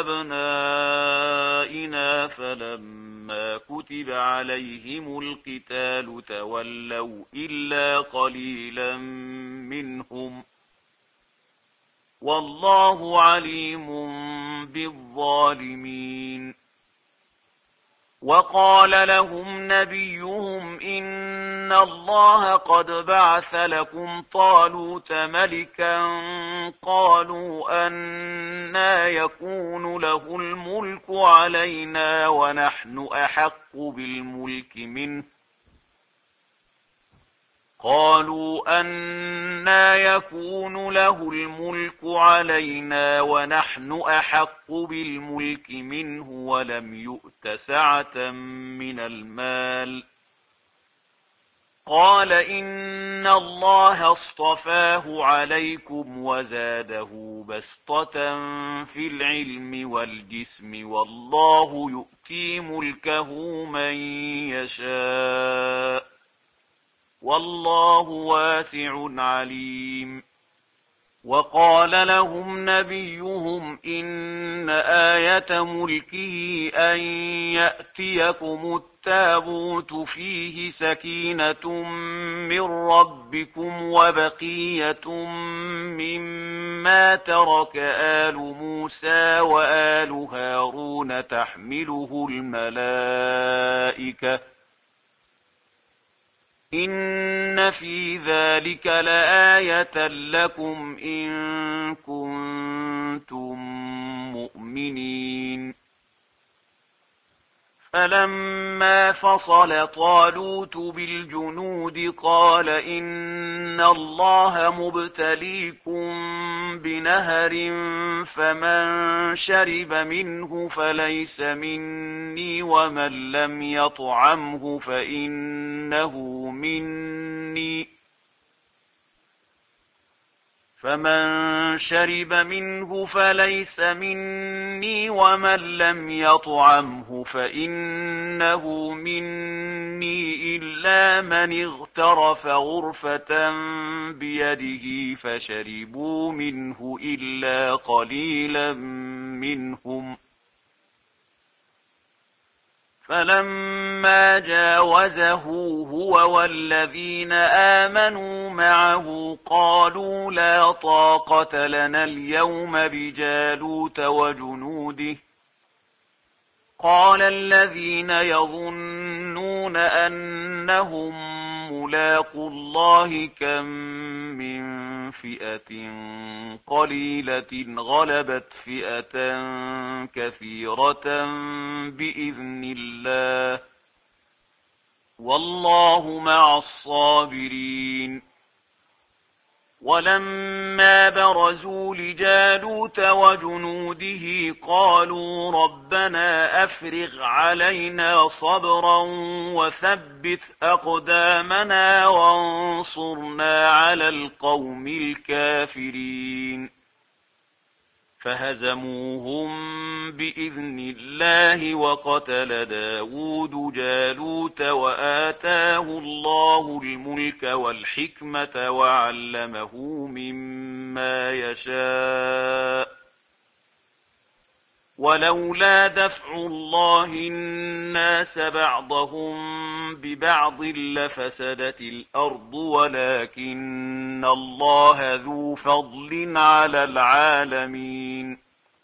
S1: وأبنائنا فلما كتب عليهم القتال تولوا إلا قليلا منهم والله عليم بالظالمين وقال لهم نبيهم إن الله قد بعث لكم طالوت ملكا قالوا أنى يكون له الملك علينا ونحن أحق بالملك منه قالوا أنى يكون له الملك علينا ونحن أحق بالملك منه ولم يؤت سعة من المال قال إن الله اصطفاه عليكم وزاده بسطة في العلم والجسم والله يؤتي ملكه من يشاء والله واسع عليم وقال لهم نبيهم إن آية ملكه أن يأتيكم التابوت فيه سكينة من ربكم وبقية مما ترك آل موسى وآل هارون تحمله الملائكة إن في ذلك لآية لكم إن كنتم مؤمنين. فلما فصل طالوت بالجنود قال إن الله مبتليكم بنهر فمن شرب منه فليس مني ومن لم يطعمه فإنه مني فمن شرب منه فليس مني ومن لم يطعمه فإنه مني إلا من اغترف غرفة بيده فشربوا منه إلا قليلا منهم. فلما جاوزه هو والذين آمنوا معه قالوا لا طاقة لنا اليوم بجالوت وجنوده. قال الذين يظنون أنهم ملاقو الله كم من فئة قليلة غلبت فئة كثيرة بإذن الله والله مع الصابرين. ولما برزوا لجالوت وجنوده قالوا ربنا أفرغ علينا صبرا وثبت أقدامنا وانصرنا على القوم الكافرين. فهزموهم بإذن الله وقتل داود جالوت وآتاه الله الملك والحكمة وعلمه مما يشاء. ولولا دفع الله الناس بعضهم ببعض لفسدت الأرض ولكن الله ذو فضل على العالمين.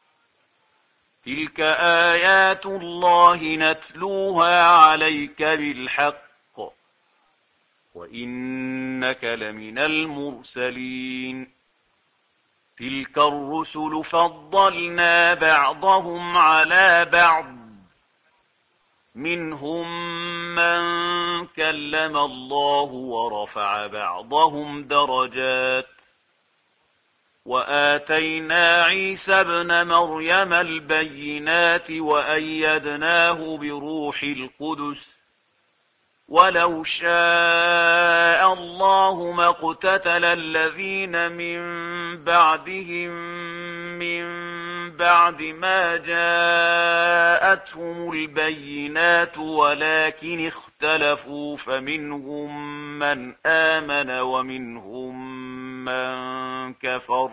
S1: تلك آيات الله نتلوها عليك بالحق وإنك لمن المرسلين. تلك الرسل فضلنا بعضهم على بعض منهم من كلم الله ورفع بعضهم درجات وآتينا عيسى ابن مريم البينات وأيدناه بروح القدس ولو شاء الله ما اقتتل الذين من بعدهم من بعد ما جاءتهم البينات ولكن اختلفوا فمنهم من آمن ومنهم من كفر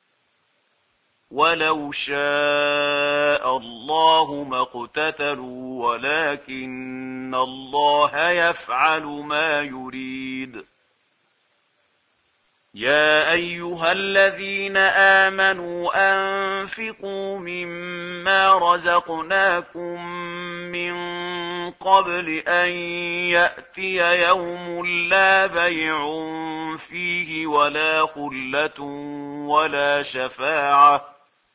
S1: ولو شاء الله ما اقتتلوا ولكن الله يفعل ما يريد. يا أيها الذين آمنوا أنفقوا مما رزقناكم من قبل أن يأتي يوم لا بيع فيه ولا خلة ولا شفاعة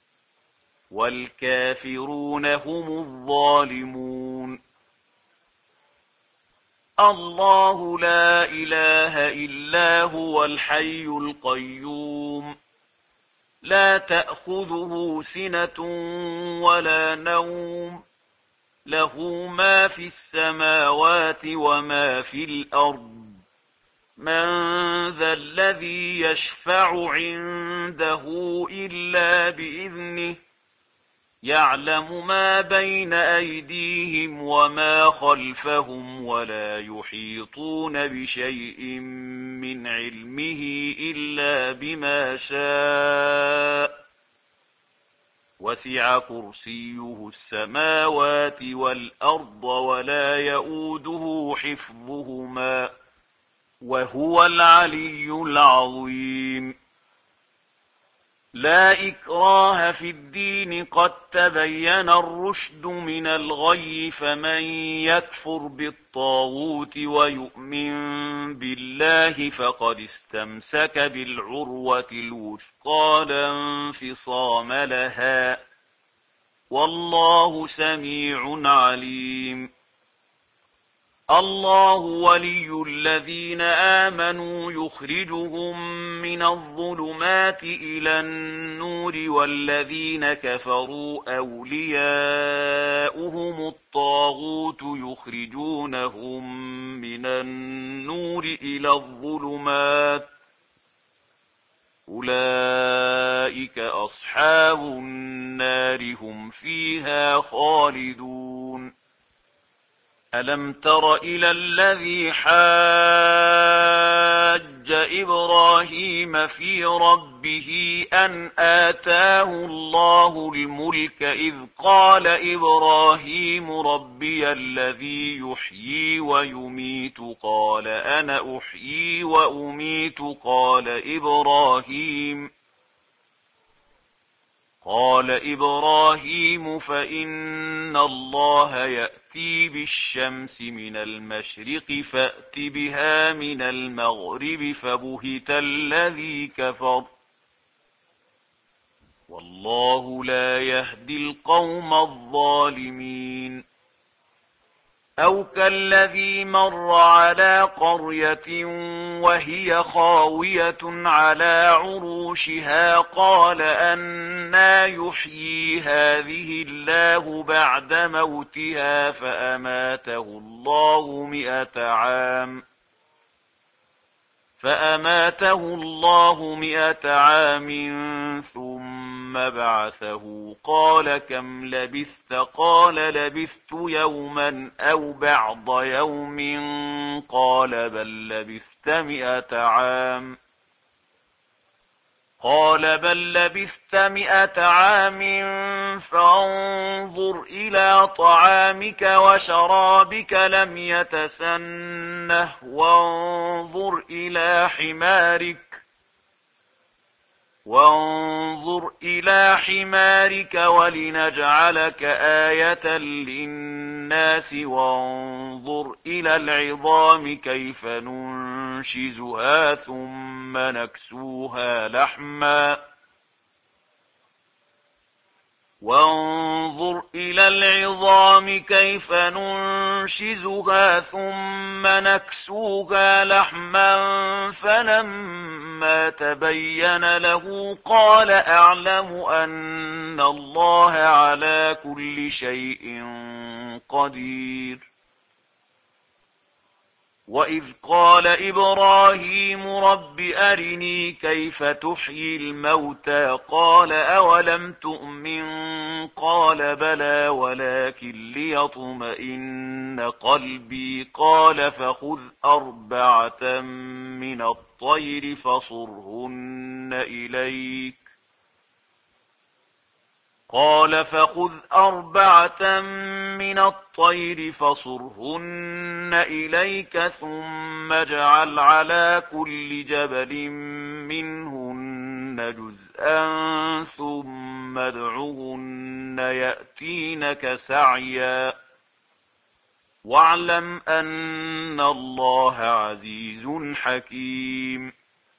S1: والكافرون هم الظالمون. الله لا إله إلا هو الحي القيوم لا تأخذه سنة ولا نوم له ما في السماوات وما في الأرض. من ذا الذي يشفع عنده إلا بإذنه يعلم ما بين أيديهم وما خلفهم ولا يحيطون بشيء من علمه إلا بما شاء وسع كرسيه السماوات والأرض ولا يئوده حفظهما وهو العلي العظيم. لا إكراه في الدين قد تبين الرشد من الغي فمن يكفر بالطاغوت ويؤمن بالله فقد استمسك بالعروة الوثقى لا انفصام لها والله سميع عليم. الله ولي الذين آمنوا يخرجهم من الظلمات إلى النور والذين كفروا أولياؤهم الطاغوت يخرجونهم من النور إلى الظلمات أولئك أصحاب النار هم فيها خالدون. ألم تر إلى الذي حاج إبراهيم في ربه أن آتاه الله الملك إذ قال إبراهيم ربي الذي يحيي ويميت قال أنا أحيي وأميت قال إبراهيم قال إبراهيم فإن الله يأتي بالشمس من المشرق فأت بها من المغرب فبهت الذي كفر والله لا يهدي القوم الظالمين. أو كالذي مر على قرية وهي خاوية على عروشها قال أنى يحيي هذه الله بعد موتها فأماته الله مئة عام فأماته الله مئة عام ثم بعثه قال كم لبثت قال لبثت يوما أو بعض يوم قال بل لبثت مئة عام قال بل لبثت مئة عام فانظر إلى طعامك وشرابك لم يتسنه وانظر إلى حمارك وانظر إلى حمارك ولنجعلك آية للناس وانظر إلى العظام كيف ننشزها ثم نكسوها لحما وانظر إلى العظام كيف ننشزها ثم نكسوها لحما فلما تبين له قال أعلم أن الله على كل شيء قدير. وإذ قال إبراهيم رب أرني كيف تحيي الموتى قال أولم تؤمن قال بلى ولكن ليطمئن قلبي قال فخذ أربعة من الطير فصرهن إليك قال فخذ أربعة من الطير فصرهن إليك ثم اجعل على كل جبل منهن جزءا ثم ادعهن يأتينك سعيا واعلم أن الله عزيز حكيم.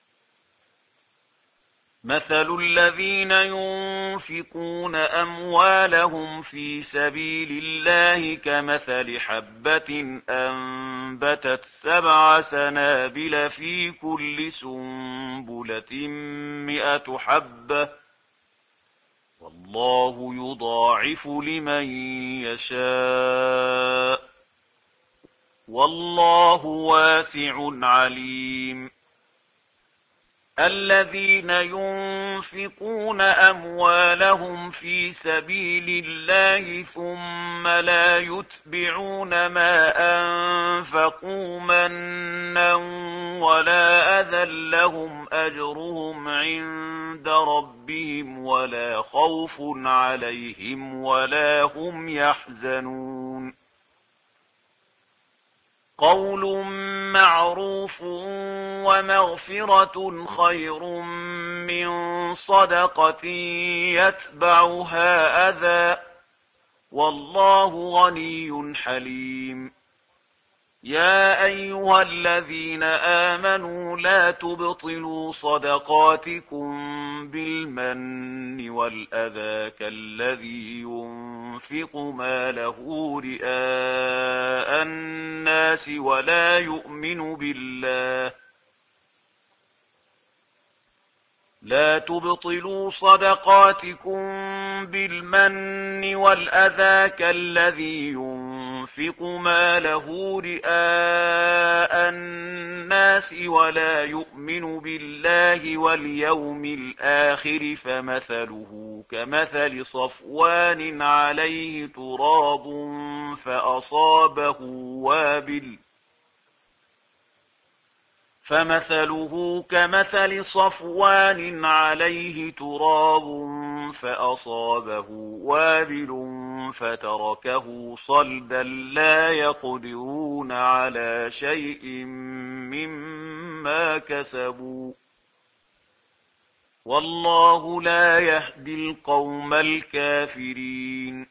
S1: مثل الذين ينفقون أموالهم في سبيل الله كمثل حبة أنبتت سبع سنابل في كل سنبلة مئة حبة والله يضاعف لمن يشاء والله واسع عليم. الذين ينفقون أموالهم في سبيل الله ثم لا يتبعون ما أنفقوا منا ولا أذى لهم أجرهم عند ربهم ولا خوف عليهم ولا هم يحزنون قول معروف ومغفرة خير من صدقة يتبعها أذى والله غني حليم يا أيها الذين آمنوا لا تبطلوا صدقاتكم بالمن والأذى كالذي ينفق ماله رئاء الناس ولا يؤمن بالله لا تبطلوا صدقاتكم بالمن والأذى كالذي ينفق ماله رئاء الناس ولا يؤمن بالله واليوم الآخر فمثله كمثل صفوان عليه تراب فأصابه وابل فمثله كمثل صفوان عليه تراب فأصابه وابل فتركه صلدا لا يقدرون على شيء مما كسبوا والله لا يهدي القوم الكافرين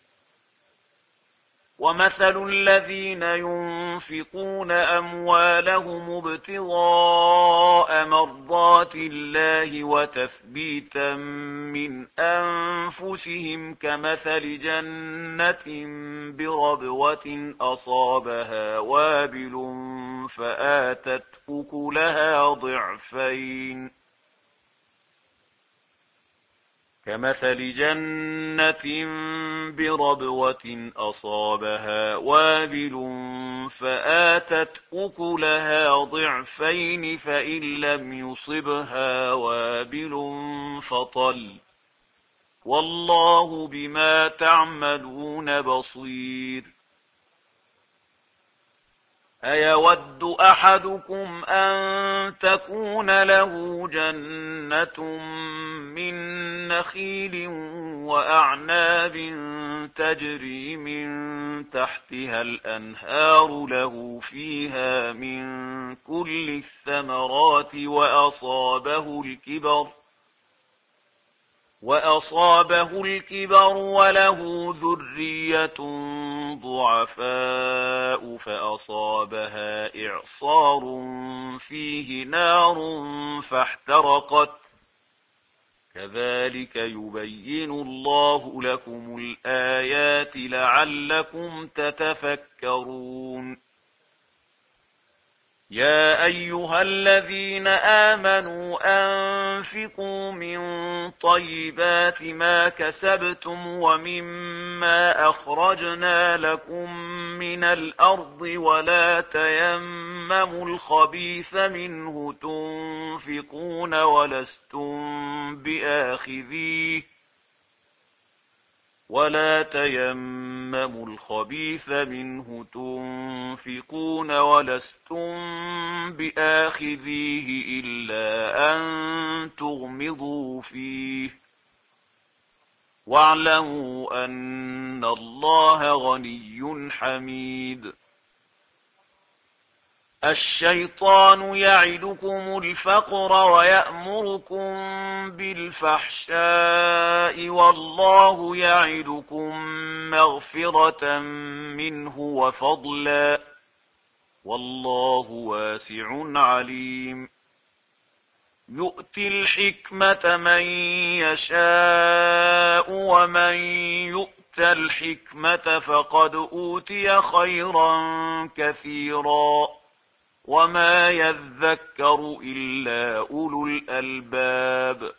S1: ومثل الذين ينفقون أموالهم ابتغاء مرضات الله وتثبيتا من أنفسهم كمثل جنة بربوة أصابها وابل فآتت أكلها ضعفين كمثل جنة بربوة أصابها وابل فآتت أكلها ضعفين فإن لم يصبها وابل فطل والله بما تعملون بصير أيود أحدكم أن تكون له جنة من نخيل وأعناب تجري من تحتها الأنهار له فيها من كل الثمرات وأصابه الكبر وأصابه الكبر وله ذرية ضعفاء فأصابها إعصار فيه نار فاحترقت كذلك يبين الله لكم الآيات لعلكم تتفكرون يا أيها الذين آمنوا أنفقوا من طيبات ما كسبتم ومما أخرجنا لكم من الأرض ولا تيمموا الخبيث منه تنفقون ولستم بآخذيه ولا تيمموا الخبيث منه تنفقون ولستم بآخذيه إلا أن تغمضوا فيه واعلموا أن الله غني حميد الشيطان يعدكم الفقر ويأمركم بالفحشاء والله يعدكم مغفرة منه وفضلا والله واسع عليم يؤتي الحكمة من يشاء ومن يؤت الحكمة فقد أوتي خيرا كثيرا وما يذكر إلا أولو الألباب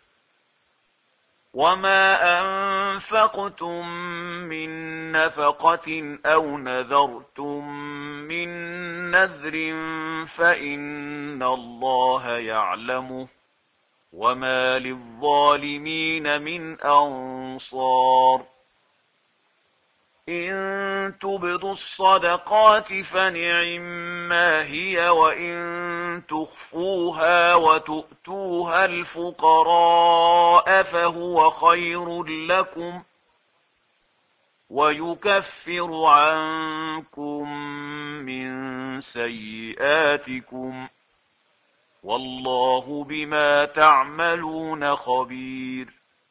S1: وما أنفقتم من نفقة أو نذرتم من نذر فإن الله يعلمه وما للظالمين من أنصار إن تبدوا الصدقات فنعما هي وإن تخفوها وتؤتوها الفقراء فهو خير لكم ويكفر عنكم من سيئاتكم والله بما تعملون خبير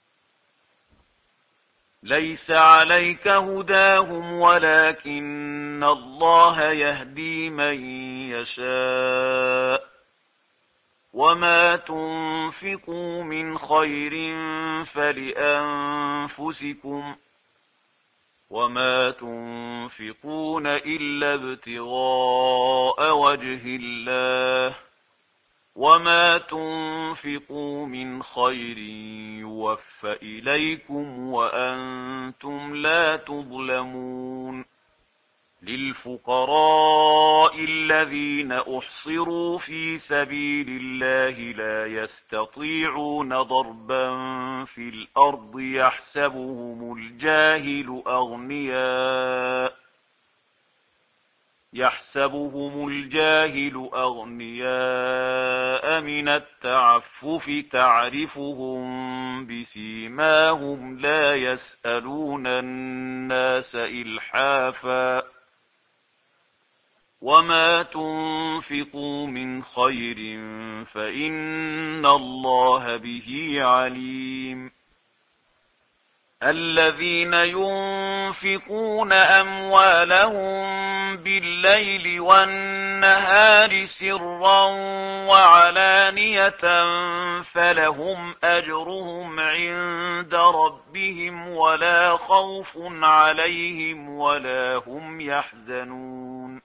S1: ليس عليك هداهم ولكن الله يهدي من يشاء وما تنفقوا من خير فلأنفسكم وما تنفقون إلا ابتغاء وجه الله وما تنفقوا من خير يوفى إليكم وأنتم لا تظلمون للفقراء الذين أحصروا في سبيل الله لا يستطيعون ضربا في الأرض يحسبهم الجاهل أغنياء يحسبهم الجاهل أغنياء من التعفف تعرفهم بسيماهم لا يسألون الناس إلحافا وما تنفقوا من خير فإن الله به عليم الذين ينفقون أموالهم بالليل والنهار سرا وعلانية فلهم أجرهم عند ربهم ولا خوف عليهم ولا هم يحزنون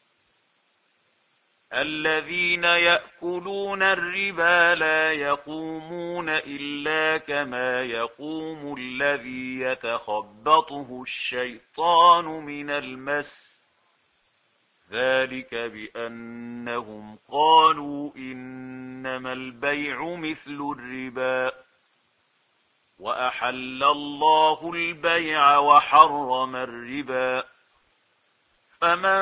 S1: الذين يأكلون الربا لا يقومون إلا كما يقوم الذي يتخبطه الشيطان من المس ذلك بأنهم قالوا إنما البيع مثل الربا وأحل الله البيع وحرم الربا فمن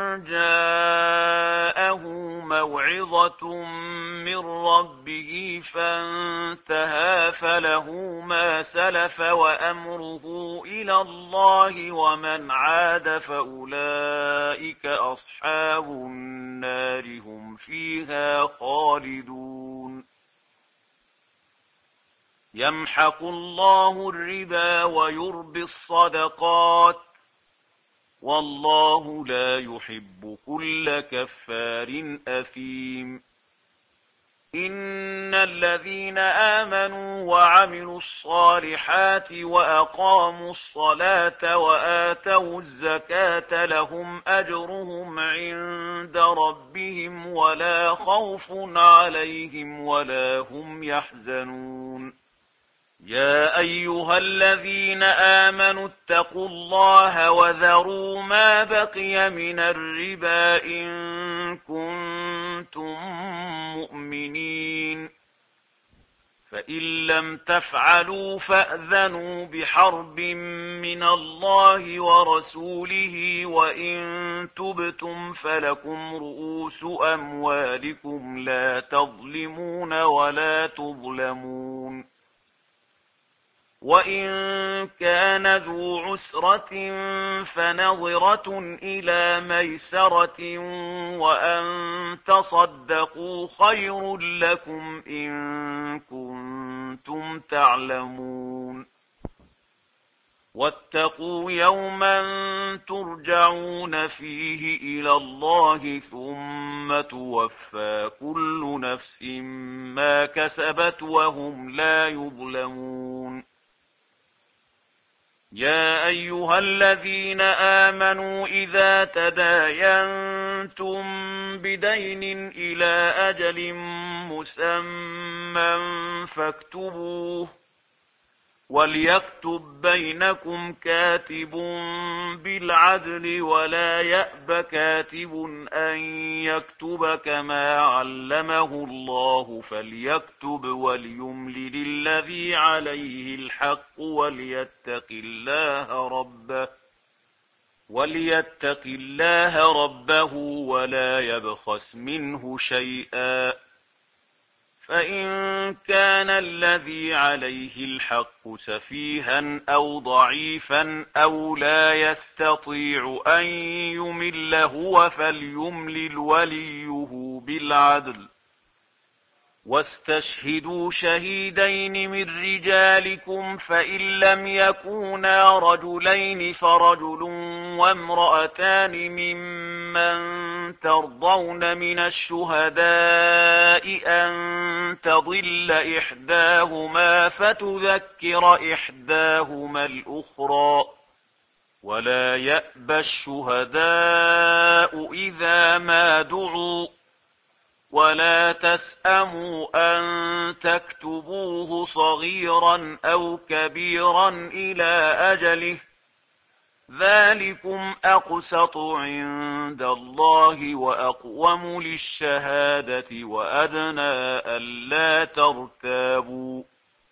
S1: جاءه موعظة من ربه فانتهى فله ما سلف وأمره إلى الله ومن عاد فأولئك أصحاب النار هم فيها خالدون يمحق الله الربا ويربي الصدقات والله لا يحب كل كفار أثيم إن الذين آمنوا وعملوا الصالحات وأقاموا الصلاة وآتوا الزكاة لهم أجرهم عند ربهم ولا خوف عليهم ولا هم يحزنون يا أيها الذين آمنوا اتقوا الله وذروا ما بقي من الربا إن كنتم مؤمنين فإن لم تفعلوا فأذنوا بحرب من الله ورسوله وإن تبتم فلكم رؤوس أموالكم لا تظلمون ولا تظلمون وإن كان ذو عسرة فنظرة إلى ميسرة وأن تصدقوا خير لكم إن كنتم تعلمون واتقوا يوما ترجعون فيه إلى الله ثم توفى كل نفس ما كسبت وهم لا يظلمون يا أيها الذين آمنوا إذا تداينتم بدين إلى أجل مسمى فاكتبوه وليكتب بينكم كاتب بالعدل ولا يأب كاتب أن يكتب كما علمه الله فليكتب وليملل الذي عليه الحق وليتق الله ربه وليتق الله ربه ولا يبخس منه شيئا فإن كان الذي عليه الحق سفيها أو ضعيفا أو لا يستطيع أن يمل هو فليملل وليه بالعدل واستشهدوا شهيدين من رجالكم فإن لم يكونا رجلين فرجل وامرأتان ممن ترضون من الشهداء أن تضل إحداهما فتذكر إحداهما الأخرى ولا يأبى الشهداء إذا ما دعوا ولا تسأموا أن تكتبوه صغيرا أو كبيرا إلى أجله ذلكم أقسط عند الله وأقوم للشهادة وأدنى ألا ترتابوا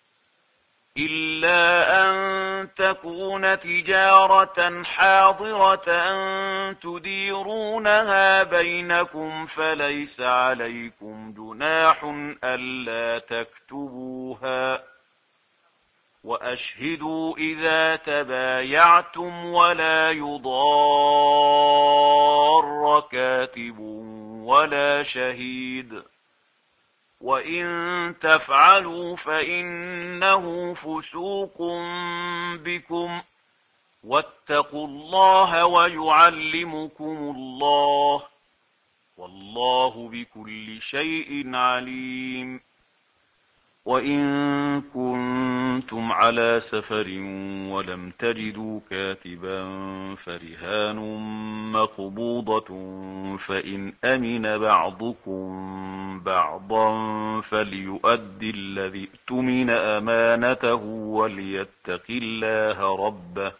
S1: إلا أن تكون تجارة حاضرة تديرونها بينكم فليس عليكم جناح ألا تكتبوها وأشهدوا إذا تبايعتم ولا يضار كاتب ولا شهيد وإن تفعلوا فإنه فسوق بكم واتقوا الله ويعلمكم الله والله بكل شيء عليم وإن كنتم على سفر ولم تجدوا كاتبا فرهان مقبوضة فإن أمن بعضكم بعضا فليؤدي الذي اؤتمن أمانته وليتق الله ربه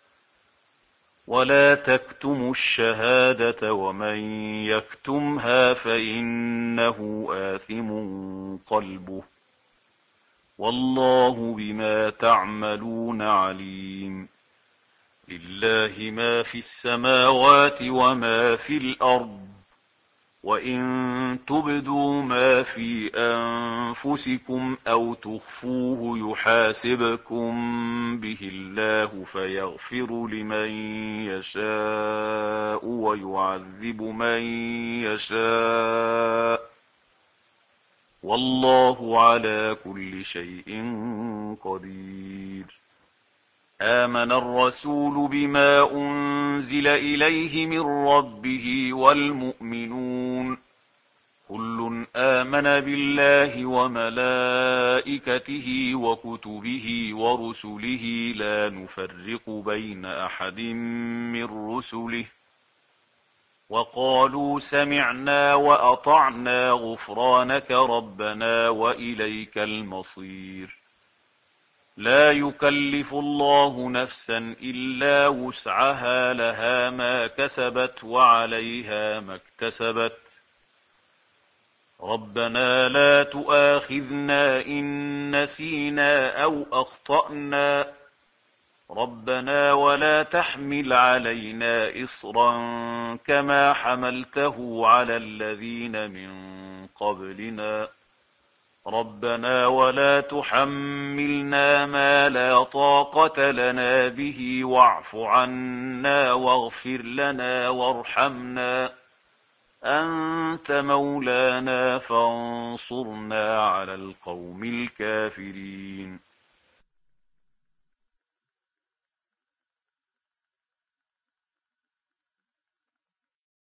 S1: ولا تكتموا الشهادة ومن يكتمها فإنه آثم قلبه والله بما تعملون عليم لله ما في السماوات وما في الأرض وإن تبدوا ما في أنفسكم أو تخفوه يحاسبكم به الله فيغفر لمن يشاء ويعذب من يشاء والله على كل شيء قدير آمن الرسول بما أنزل إليه من ربه والمؤمنون كل آمن بالله وملائكته وكتبه ورسله لا نفرق بين أحد من رسله وقالوا سمعنا وأطعنا غفرانك ربنا وإليك المصير لا يكلف الله نفسا إلا وسعها لها ما كسبت وعليها ما اكتسبت ربنا لا تؤاخذنا إن نسينا أو أخطأنا ربنا ولا تحمل علينا إصرا كما حملته على الذين من قبلنا ربنا ولا تحملنا ما لا طاقة لنا به واعف عنا واغفر لنا وارحمنا أنت مولانا فانصرنا على القوم الكافرين